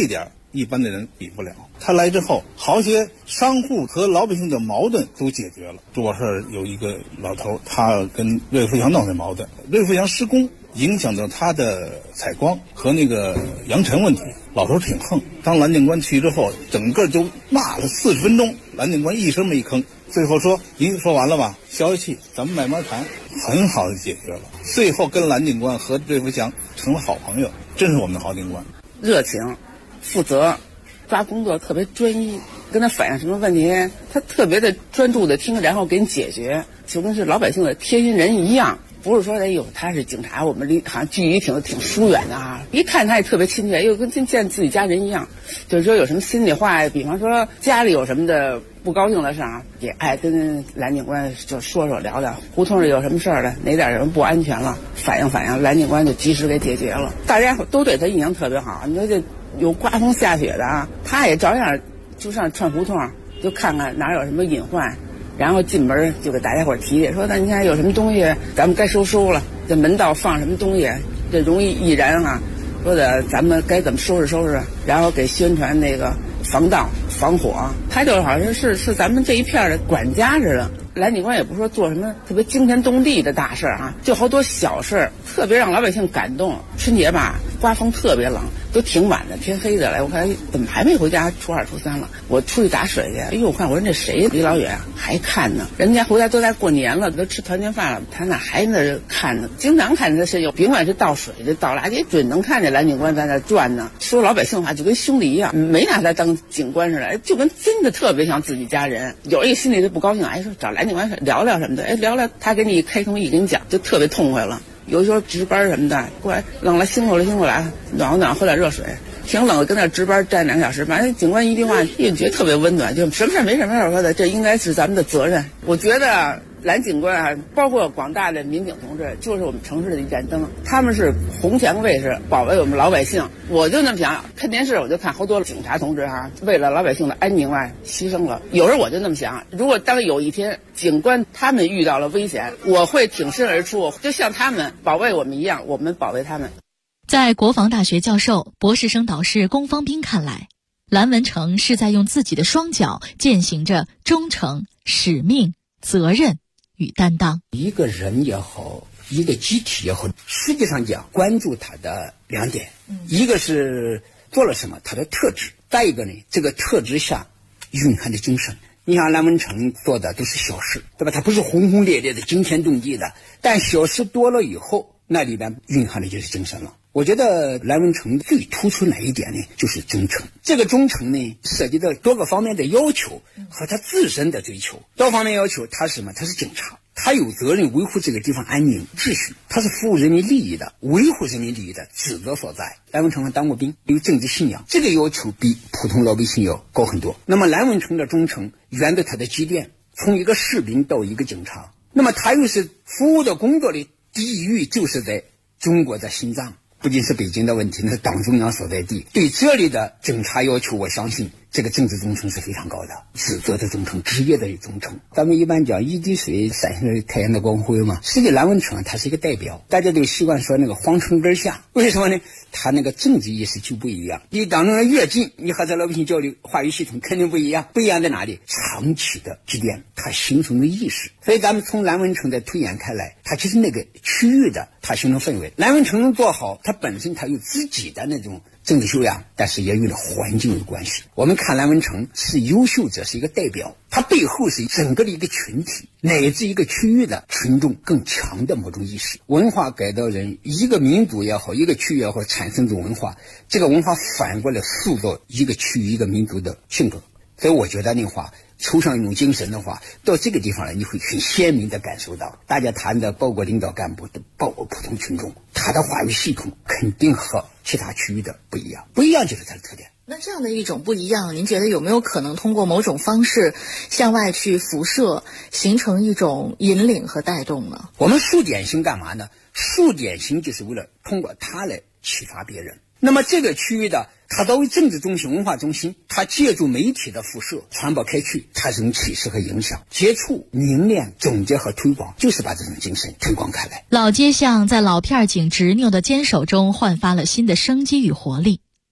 一般的人比不了。他来之后，好些商户和老百姓的矛盾都解决了。多少有一个老头，他跟瑞福祥闹的矛盾，瑞福祥施工影响到他的采光和那个扬尘问题，老头挺横。当蓝警官去之后，整个就骂了40分钟，蓝警官一声没吭。最后说：“您说完了吧？消消气，咱们慢慢谈。”很好的解决了。最后跟蓝警官和瑞福祥成了好朋友，真是我们的好警官。 热情、负责，抓工作特别专一。跟他反映什么问题，他特别的专注的听，然后给你解决，就跟是老百姓的贴心人一样。不是说哎呦他是警察，我们离好像距离挺疏远的啊，一看他也特别亲切，又跟见自己家人一样。就是说有什么心里话，比方说家里有什么的不高兴的事啊，也爱跟蓝警官就说聊聊，胡同里有什么事儿了，哪点有人不安全了，反映，蓝警官就及时给解决了。大家都对他印象特别好。你说这有刮风下雪的啊，他也照样就上串胡同，就看看哪有什么隐患。然后进门就给大家伙提说，那你看有什么东西咱们该收了，这门道放什么东西这容易易燃啊，说的咱们该怎么收拾，然后给宣传那个防盗防火。他就好像是咱们这一片的管家似的。蓝警官也不说做什么特别惊天动地的大事啊，就好多小事特别让老百姓感动。春节吧，刮风特别冷，都挺晚的，天黑的了，我看怎么还没回家，初2、初3了，我出去打水去。哎呦，我看我说这谁离老远还看呢？人家回来都在过年了，都吃团圆饭了，他那还在这看呢。经常看见他身上，甭管是倒水的倒垃圾，准能看见蓝警官在那转呢。说老百姓话就跟兄弟一样，没拿他当警官似的，就跟真的特别像自己家人。有一个心里就不高兴，哎，说找蓝警官聊聊什么的，哎，聊聊他给你开通一跟你讲，就特别痛快了。有时候值班什么的，过来冷了辛苦了，暖喝点热水，挺冷的跟那值班站2小时，反正警官一句话也觉得特别温暖，就什么事没什么事说的，这应该是咱们的责任。我觉得蓝警官啊，包括广大的民警同志，就是我们城市的一盏灯，他们是红墙卫士，保卫我们老百姓。我就那么想，看电视我就看好多警察同志啊，为了老百姓的安宁啊牺牲了。有时候我就那么想，如果当有一天警官他们遇到了危险，我会挺身而出，就像他们保卫我们一样，我们保卫他们。 在国防大学教授、博士生导师龚方斌看来，蓝文成是在用自己的双脚践行着忠诚、使命、责任与担当。 一个人也好，一个集体也好，实际上讲关注他的2点，一个是做了什么，他的特质；再一个呢，这个特质下蕴含的精神。你像蓝文成做的都是小事，对吧？他不是轰轰烈烈的惊天动地的，但小事多了以后，那里边蕴含的就是精神了。我觉得蓝文成最突出哪一点呢？就是忠诚。这个忠诚呢，涉及到多个方面的要求和他自身的追求。多方面要求，他是什么？他是警察，他有责任维护这个地方安宁秩序，他是服务人民利益的，维护人民利益的职责所在。蓝文成还当过兵，有政治信仰，这个要求比普通老百姓要高很多。那么蓝文成的忠诚源自他的积淀，从一个士兵到一个警察，那么他又是服务的工作的地域就是在中国的心脏，不仅是北京的问题，那是党中央所在地。对这里的警察要求，我相信这个政治忠诚是非常高的，职责的忠诚，职业的忠诚。咱们一般讲一滴水闪现太阳的光辉嘛，实际蓝文成他是一个代表，大家都习惯说那个皇城根下，为什么呢？他那个政治意识就不一样，离党中央越近，你和他老百姓交流，话语系统肯定不一样。不一样在哪里？长期的积淀，他形成的意识。所以咱们从蓝文成的推演开来，他其实那个区域的他形成氛围。蓝文成能做好，他本身他有自己的那种政治修养，但是也与了环境有关系。我们看蓝文成是优秀者，是一个代表，他背后是整个的一个群体乃至一个区域的群众更强的某种意识。文化改造人，一个民族也好，一个区域也好，产生这种文化，这个文化反过来塑造一个区域一个民族的性格。所以我觉得那话抽上一种精神的话，到这个地方来你会很鲜明的感受到，大家谈的包括领导干部的，包括普通群众，他的话语系统肯定和其他区域的不一样，不一样就是他的特点。 那这样的一种不一样，您觉得有没有可能通过某种方式向外去辐射，形成一种引领和带动呢？ 我们树点心干嘛呢？树点心就是为了通过它来启发别人。那么这个区域的它作为政治中心、文化中心，它借助媒体的辐射传播开去，产生启示和影响。接触、凝练、总结和推广，就是把这种精神推广开来。 老街巷在老片警执拗的坚守中焕发了新的生机与活力。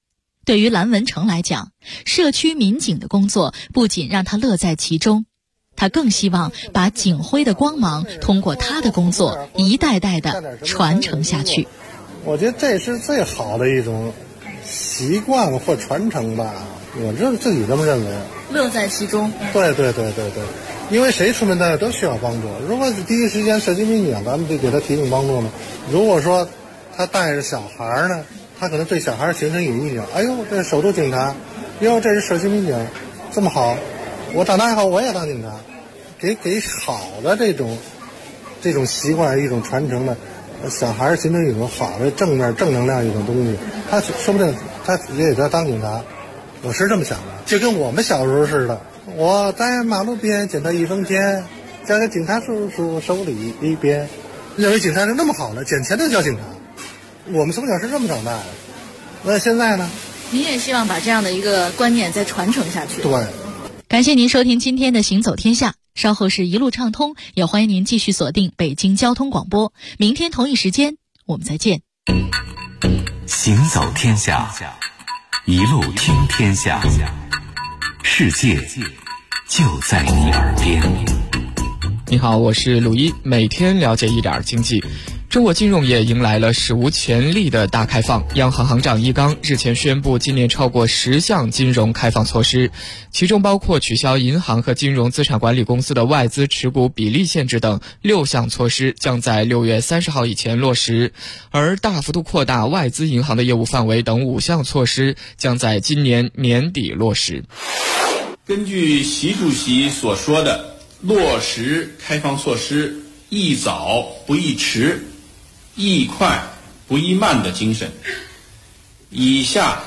对于蓝文成来讲，社区民警的工作不仅让他乐在其中，他更希望把警徽的光芒通过他的工作一代代的传承下去。 我觉得这是最好的一种习惯或传承吧，我自己这么认为。 乐在其中。对， 因为谁出门在外都需要帮助。如果第一时间社区民警，咱们就给他提供帮助呢。如果说他带着小孩呢，他可能对小孩形成印象，哎呦，这首都警察，哟，这是社区民警，这么好，我长大以后我也当警察，给好的这种习惯一种传承的，小孩形成一种好的正面正能量一种东西，他说不定他也得当警察，我是这么想的。就跟我们小时候似的，我在马路边捡到一分钱，交给警察叔叔手里一边，认为警察是那么好的，捡钱就叫警察。我们从小是这么长大的，那现在呢？ 您也希望把这样的一个观念再传承下去。 对， 感谢您收听今天的行走天下，稍后是一路畅通，也欢迎您继续锁定北京交通广播，明天同一时间我们再见。 行走天下，一路听天下，世界就在你耳边。 你好，我是鲁一，每天了解一点经济。中国金融业迎来了史无前例的大开放。央行行长易纲日前宣布，今年超过10项金融开放措施，其中包括取消银行和金融资产管理公司的外资持股比例限制等6项措施将在6月30号以前落实，而大幅度扩大外资银行的业务范围等5项措施将在今年年底落实。 根据习主席所说的，落实开放措施宜早不宜迟，宜快不宜慢的精神，以下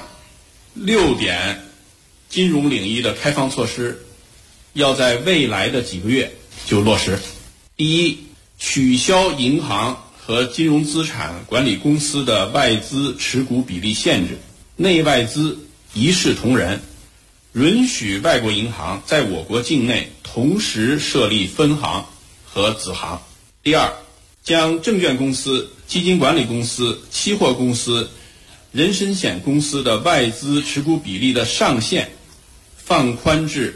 6点金融领域的开放措施要在未来的几个月就落实。第一，取消银行和金融资产管理公司的外资持股比例限制，内外资一视同仁，允许外国银行在我国境内同时设立分行和子行。第二，将证券公司、基金管理公司、期货公司、人身险公司的外资持股比例的上限放宽至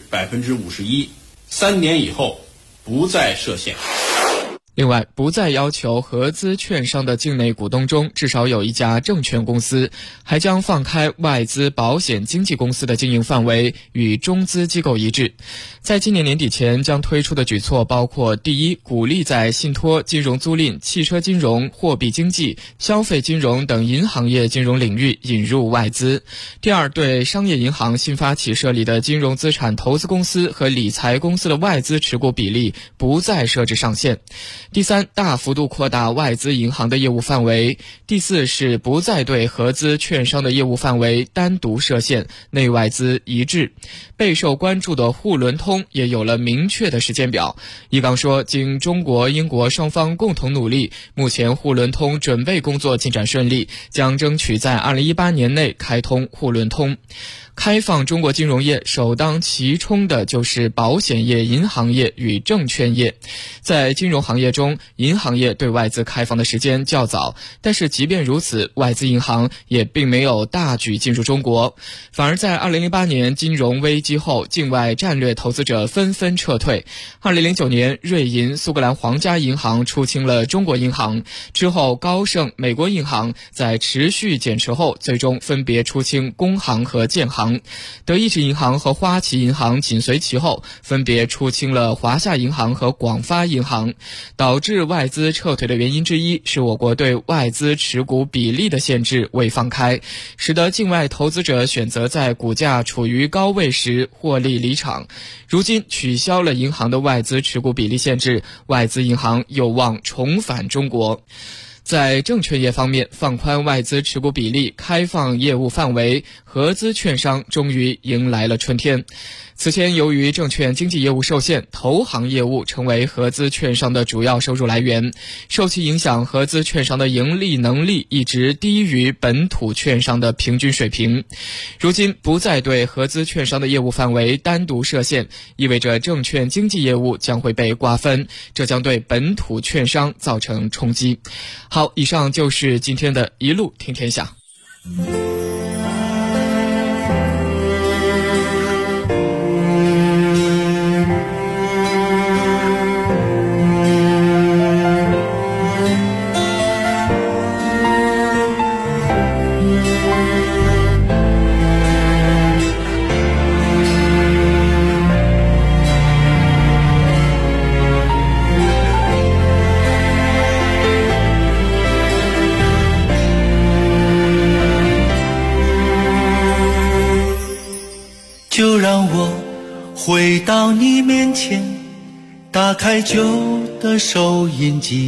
51%，3年以后不再设限。 另外，不再要求合资券商的境内股东中至少有一家证券公司，还将放开外资保险经纪公司的经营范围，与中资机构一致。在今年年底前将推出的举措包括：第一，鼓励在信托、金融租赁、汽车金融、货币经济、消费金融等银行业金融领域引入外资；第二，对商业银行新发起设立的金融资产投资公司和理财公司的外资持股比例不再设置上限；第三，大幅度扩大外资银行的业务范围；第四是不再对合资券商的业务范围单独设限，内外资一致。备受关注的沪伦通也有了明确的时间表。易纲说，经中国、英国双方共同努力，目前沪伦通准备工作进展顺利，将争取在2018年内开通沪伦通。开放中国金融业首当其冲的就是保险业、银行业与证券业。在金融行业中，银行业对外资开放的时间较早，但是即便如此，外资银行也并没有大举进入中国，反而在2008年金融危机后，境外战略投资者纷纷撤退。2009年，瑞银、苏格兰皇家银行出清了中国银行，之后高盛、美国银行在持续减持后，最终分别出清工行和建行。德意志银行和花旗银行紧随其后，分别出清了华夏银行和广发银行。导致外资撤退的原因之一是我国对外资持股比例的限制未放开，使得境外投资者选择在股价处于高位时获利离场。如今取消了银行的外资持股比例限制，外资银行有望重返中国。在证券业方面，放宽外资持股比例，开放业务范围，合资券商终于迎来了春天。此前由于证券经纪业务受限，投行业务成为合资券商的主要收入来源，受其影响，合资券商的盈利能力一直低于本土券商的平均水平。如今不再对合资券商的业务范围单独设限，意味着证券经纪业务将会被瓜分，这将对本土券商造成冲击。好，以上就是今天的一路听天下。 就让我回到你面前，打开旧的收音机，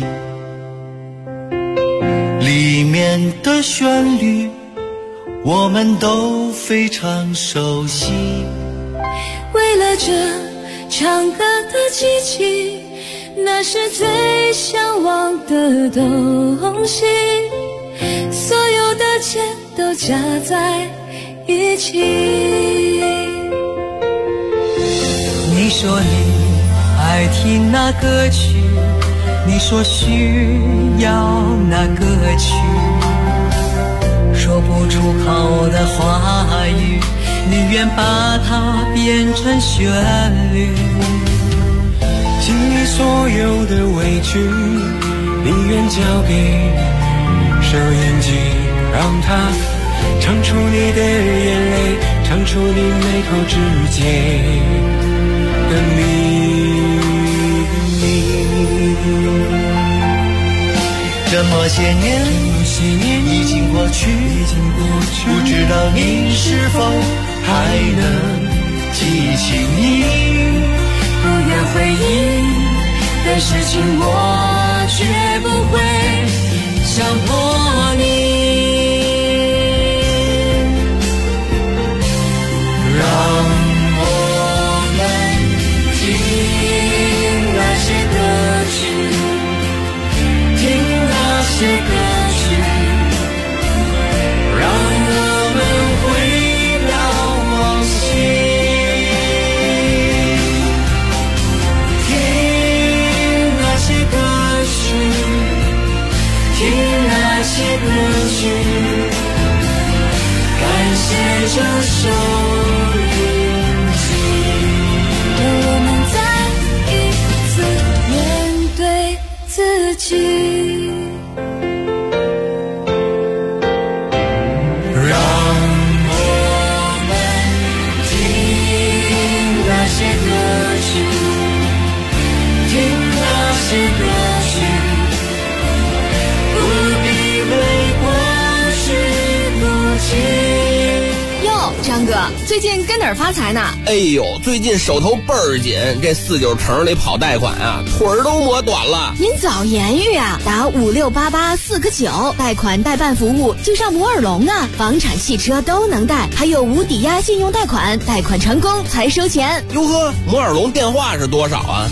里面的旋律我们都非常熟悉。 为了这唱歌的机器，那是最向往的东西，所有的钱都加在一起。 你说你爱听那歌曲，你说需要那歌曲，说不出口的话语，你愿把它变成旋律。心里所有的委屈，你愿交给收音机，让它唱出你的眼泪，唱出你眉头之间的秘密。这么些年已经过去，不知道你是否还能记起你。不愿回忆的事情，我绝不会强迫你。让我们听那些歌曲，听那些歌曲，让我们回到往昔。听那些歌曲，感谢这首音机， 让我们再一次面对自己。 让我们听那些歌曲，听那些歌曲， 哟，张哥，最近跟哪儿发财呢？ 哎呦，最近手头倍儿紧，这49城里跑贷款啊，腿儿都磨短了。 您早言语啊，打5688-4个9，贷款代办服务就上摩尔龙啊，房产、汽车都能贷，还有无抵押信用贷款，贷款成功才收钱。 哟呵，摩尔龙电话是多少啊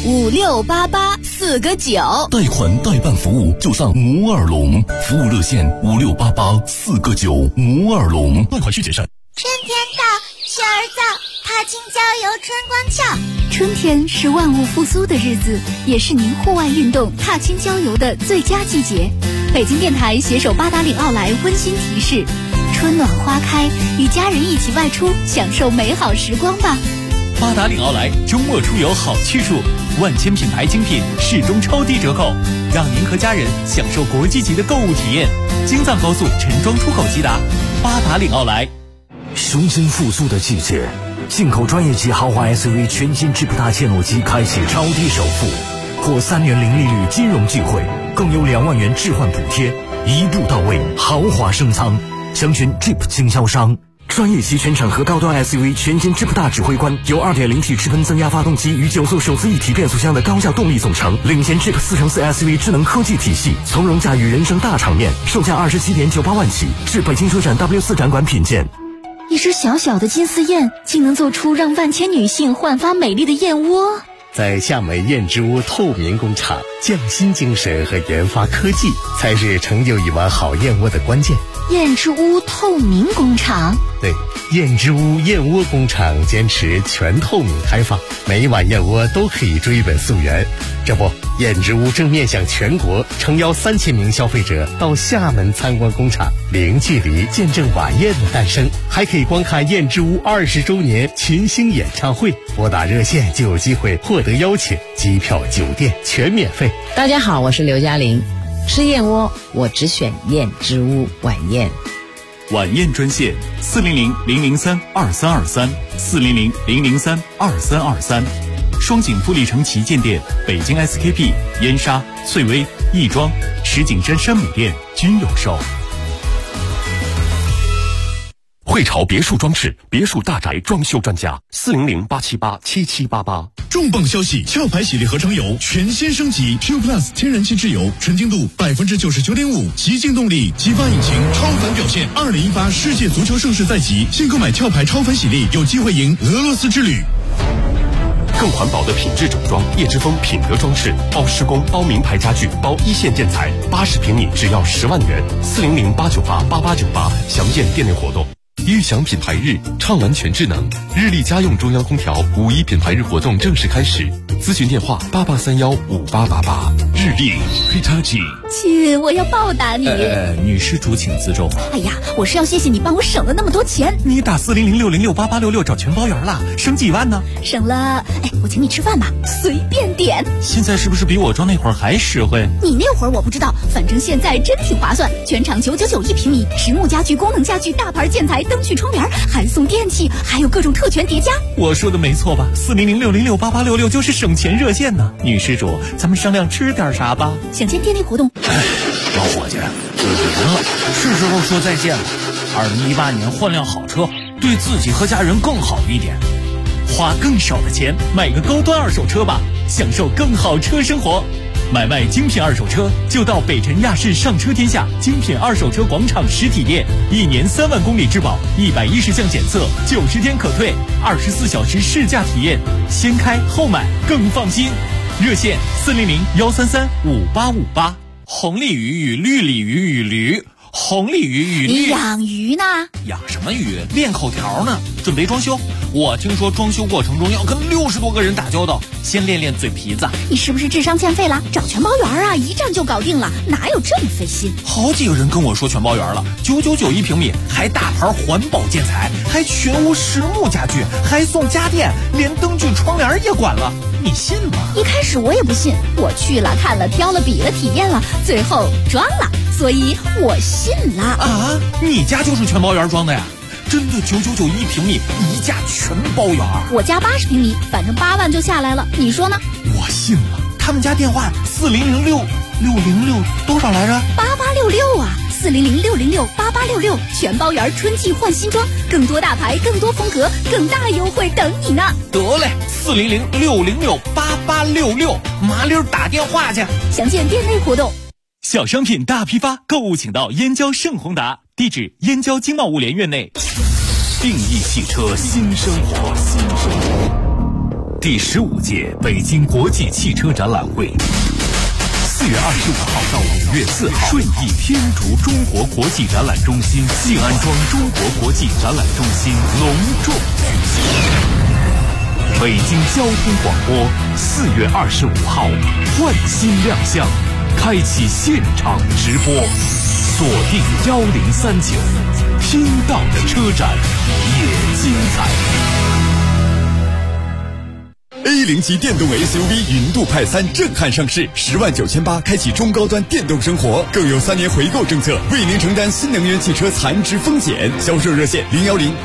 ？5688-4个9， 贷款代办服务就上摩尔龙，服务热线5688-4个9，摩尔龙，贷款需谨慎。 春天到，雪儿早，踏青郊游春光俏。 春天是万物复苏的日子，也是您户外运动、踏青郊游的最佳季节。北京电台携手八达岭奥莱温馨提示：春暖花开，与家人一起外出，享受美好时光吧。 八达岭奥莱周末出游好去处，万千品牌精品适中超低折扣，让您和家人享受国际级的购物体验。京藏高速陈庄出口即达，八达岭奥莱。 雄心复苏的季节，进口专业级豪华 SUV 全新 Jeep 大切诺基开启超低首付，获3年零利率金融机会，更有2万元置换补贴，一步到位，豪华升舱。详询 Jeep 经销商。专业级全场和高端 SUV 全新 Jeep 大指挥官，由 2.0T 直喷增压发动机与9速手自一体变速箱的高效动力总成，领先 Jeep 4×4 SUV 智能科技体系，从容驾驭人生大场面，售价27.98万起，至北京车展 W4 展馆品鉴。 一只小小的金丝燕，竟能做出让万千女性焕发美丽的燕窝。 在夏美燕之屋透明工厂，匠心精神和研发科技才是成就一碗好燕窝的关键。 燕之屋透明工厂， 对，燕之屋燕窝工厂坚持全透明开放，每一碗燕窝都可以追本溯源。这不，燕之屋正面向全国诚邀3000名消费者到厦门参观工厂，零距离见证晚宴的诞生，还可以观看燕之屋20周年群星演唱会。拨打热线就有机会获得邀请，机票、酒店全免费。 大家好，我是刘嘉玲。吃燕窝，我只选燕之屋晚宴。 晚宴专线400-003-2323，400-003-2323。双井富力城旗舰店、北京 SKP、燕莎、翠微、亦庄、石景山山姆店均有售。 汇潮别墅装饰，别墅大宅装修专家，400-878-7788。 重磅消息！壳牌喜力合成油全新升级 Q Plus 天然气质油，纯净度99.5%，极净动力，激发引擎，超凡表现。2018世界足球盛世在即，新购买壳牌超凡喜力，有机会赢俄罗斯之旅。 更环保的品质整装，叶之峰品德装饰，包施工，包名牌家具，包一线建材，80平米只要10万元，400-898-8898，详见店内活动。悦享品牌日，畅玩全智能，日立家用中央空调5·1品牌日活动正式开始，咨询电话88315888。日立 Hitachi。 亲，我要报答你。 女施主请自重。 哎呀，我是要谢谢你帮我省了那么多钱。 你打400-606-8866找全包圆了，省几万呢？ 省了，我请你吃饭吧，随便点。 现在是不是比我装那会儿还实惠？ 你那会儿我不知道，反正现在真挺划算，全场999一平米，实木家具、功能家具、大牌建材、灯具、窗帘，还送电器，还有各种特权叠加。 我说的没错吧？400-606-8866就是省钱热线呢。女施主，咱们商量吃点啥吧？ 想见店内活动。 老伙计，我赢了，是时候说再见了。2018年换辆好车，对自己和家人更好一点，花更少的钱买个高端二手车吧，享受更好车生活。买卖精品二手车就到北辰亚市上车天下精品二手车广场实体店，1年3万公里质保，110项检测，90天可退，24小时试驾体验，先开后买更放心。热线400-133-5858。红鲤鱼与绿鲤鱼与驴，红鲤鱼与绿。 你养鱼呢？ 养什么鱼？练口条呢。准备装修，我听说装修过程中要跟60多个人打交道，先练练嘴皮子。 你是不是智商欠费了？找全包圆啊，一站就搞定了，哪有这么费心？ 好几个人跟我说全包圆了，999一平米，还大牌环保建材，还全屋实木家具，还送家电，连灯具窗帘也管了，你信吗？ 一开始我也不信，我去了看了挑了比了体验了，最后装了，所以我信了。 啊，你家就是全包圆装的呀？真的999一平米，一价全包圆。 我家80平米，反正8万就下来了，你说呢？ 我信了。他们家电话400-606多少来着 ？8866啊，400-606-8866，全包圆春季换新装，更多大牌，更多风格，更大优惠等你呢。 得嘞，400-606-8866，麻溜打电话去。 详见店内活动。 小商品大批发，购物请到燕郊盛宏达，地址燕郊经贸物联院内。定义汽车新生活，第15届北京国际汽车展览会，4月25号到5月4号，顺义天竺中国国际展览中心静安庄中国国际展览中心隆重举行。北京交通广播4月25号焕新亮相，开启现场直播，锁定1039，听到的车展也精彩。 A0级电动 SUV 云度派3震撼上市，10.980万开启中高端电动生活，更有3年回购政策，为您承担新能源汽车残值风险。销售热线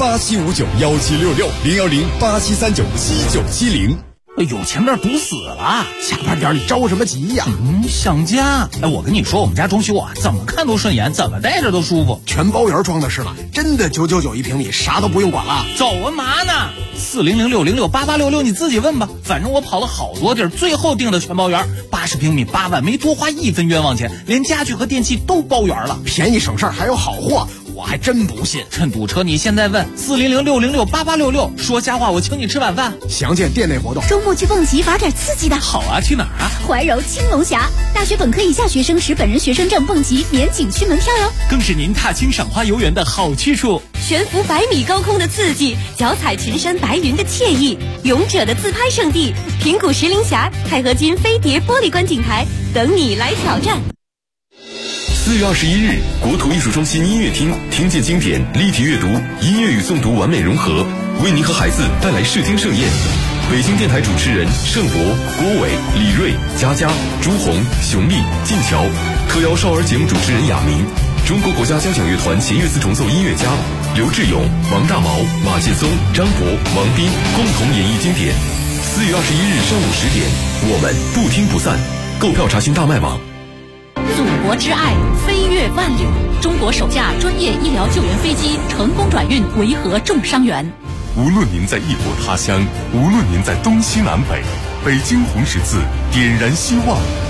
010-8759-1766，010-8739-7970。 有前面堵死了，下班点你着什么急呀？想家。我跟你说，我们家装修啊，怎么看都顺眼，怎么待着都舒服。 全包圆装的是了，真的999一平米，啥都不用管了。 走啊嘛呢？400-606-8866，你自己问吧。反正我跑了好多地儿，最后定的全包圆，80平米8万，没多花1分冤枉钱，连家具和电器都包圆了， 便宜省事儿还有好货。我还真不信， 趁堵车你现在问400-606-8866，说瞎话我请你吃晚饭。 详见店内活动。 周末去蹦极，玩点刺激的。 好啊，去哪儿啊？ 怀柔青龙峡，大学本科以下学生持本人学生证蹦极免景区门票哟， 更是您踏青赏花游园的好去处。 悬浮100米高空的刺激，脚踩群山白云的惬意，勇者的自拍圣地，平谷石林峡、钛合金飞碟玻璃观景台，等你来挑战。 4月21日，国土艺术中心音乐厅，听见经典，立体阅读，音乐与诵读完美融合，为您和孩子带来视听盛宴。北京电台主持人盛博、郭伟、李锐、佳佳、朱红、熊丽、晋桥，特邀少儿节目主持人亚明，中国国家交响乐团弦乐四重奏音乐家刘志勇、王大毛、马劲松、张博、王斌共同演绎经典。4月21日上午10点，我们不听不散。购票查询大麦网。 祖国之爱， 飞越万里。中国首架专业医疗救援飞机成功转运维和重伤员。 无论您在异国他乡，无论您在东西南北，北京红十字点燃希望，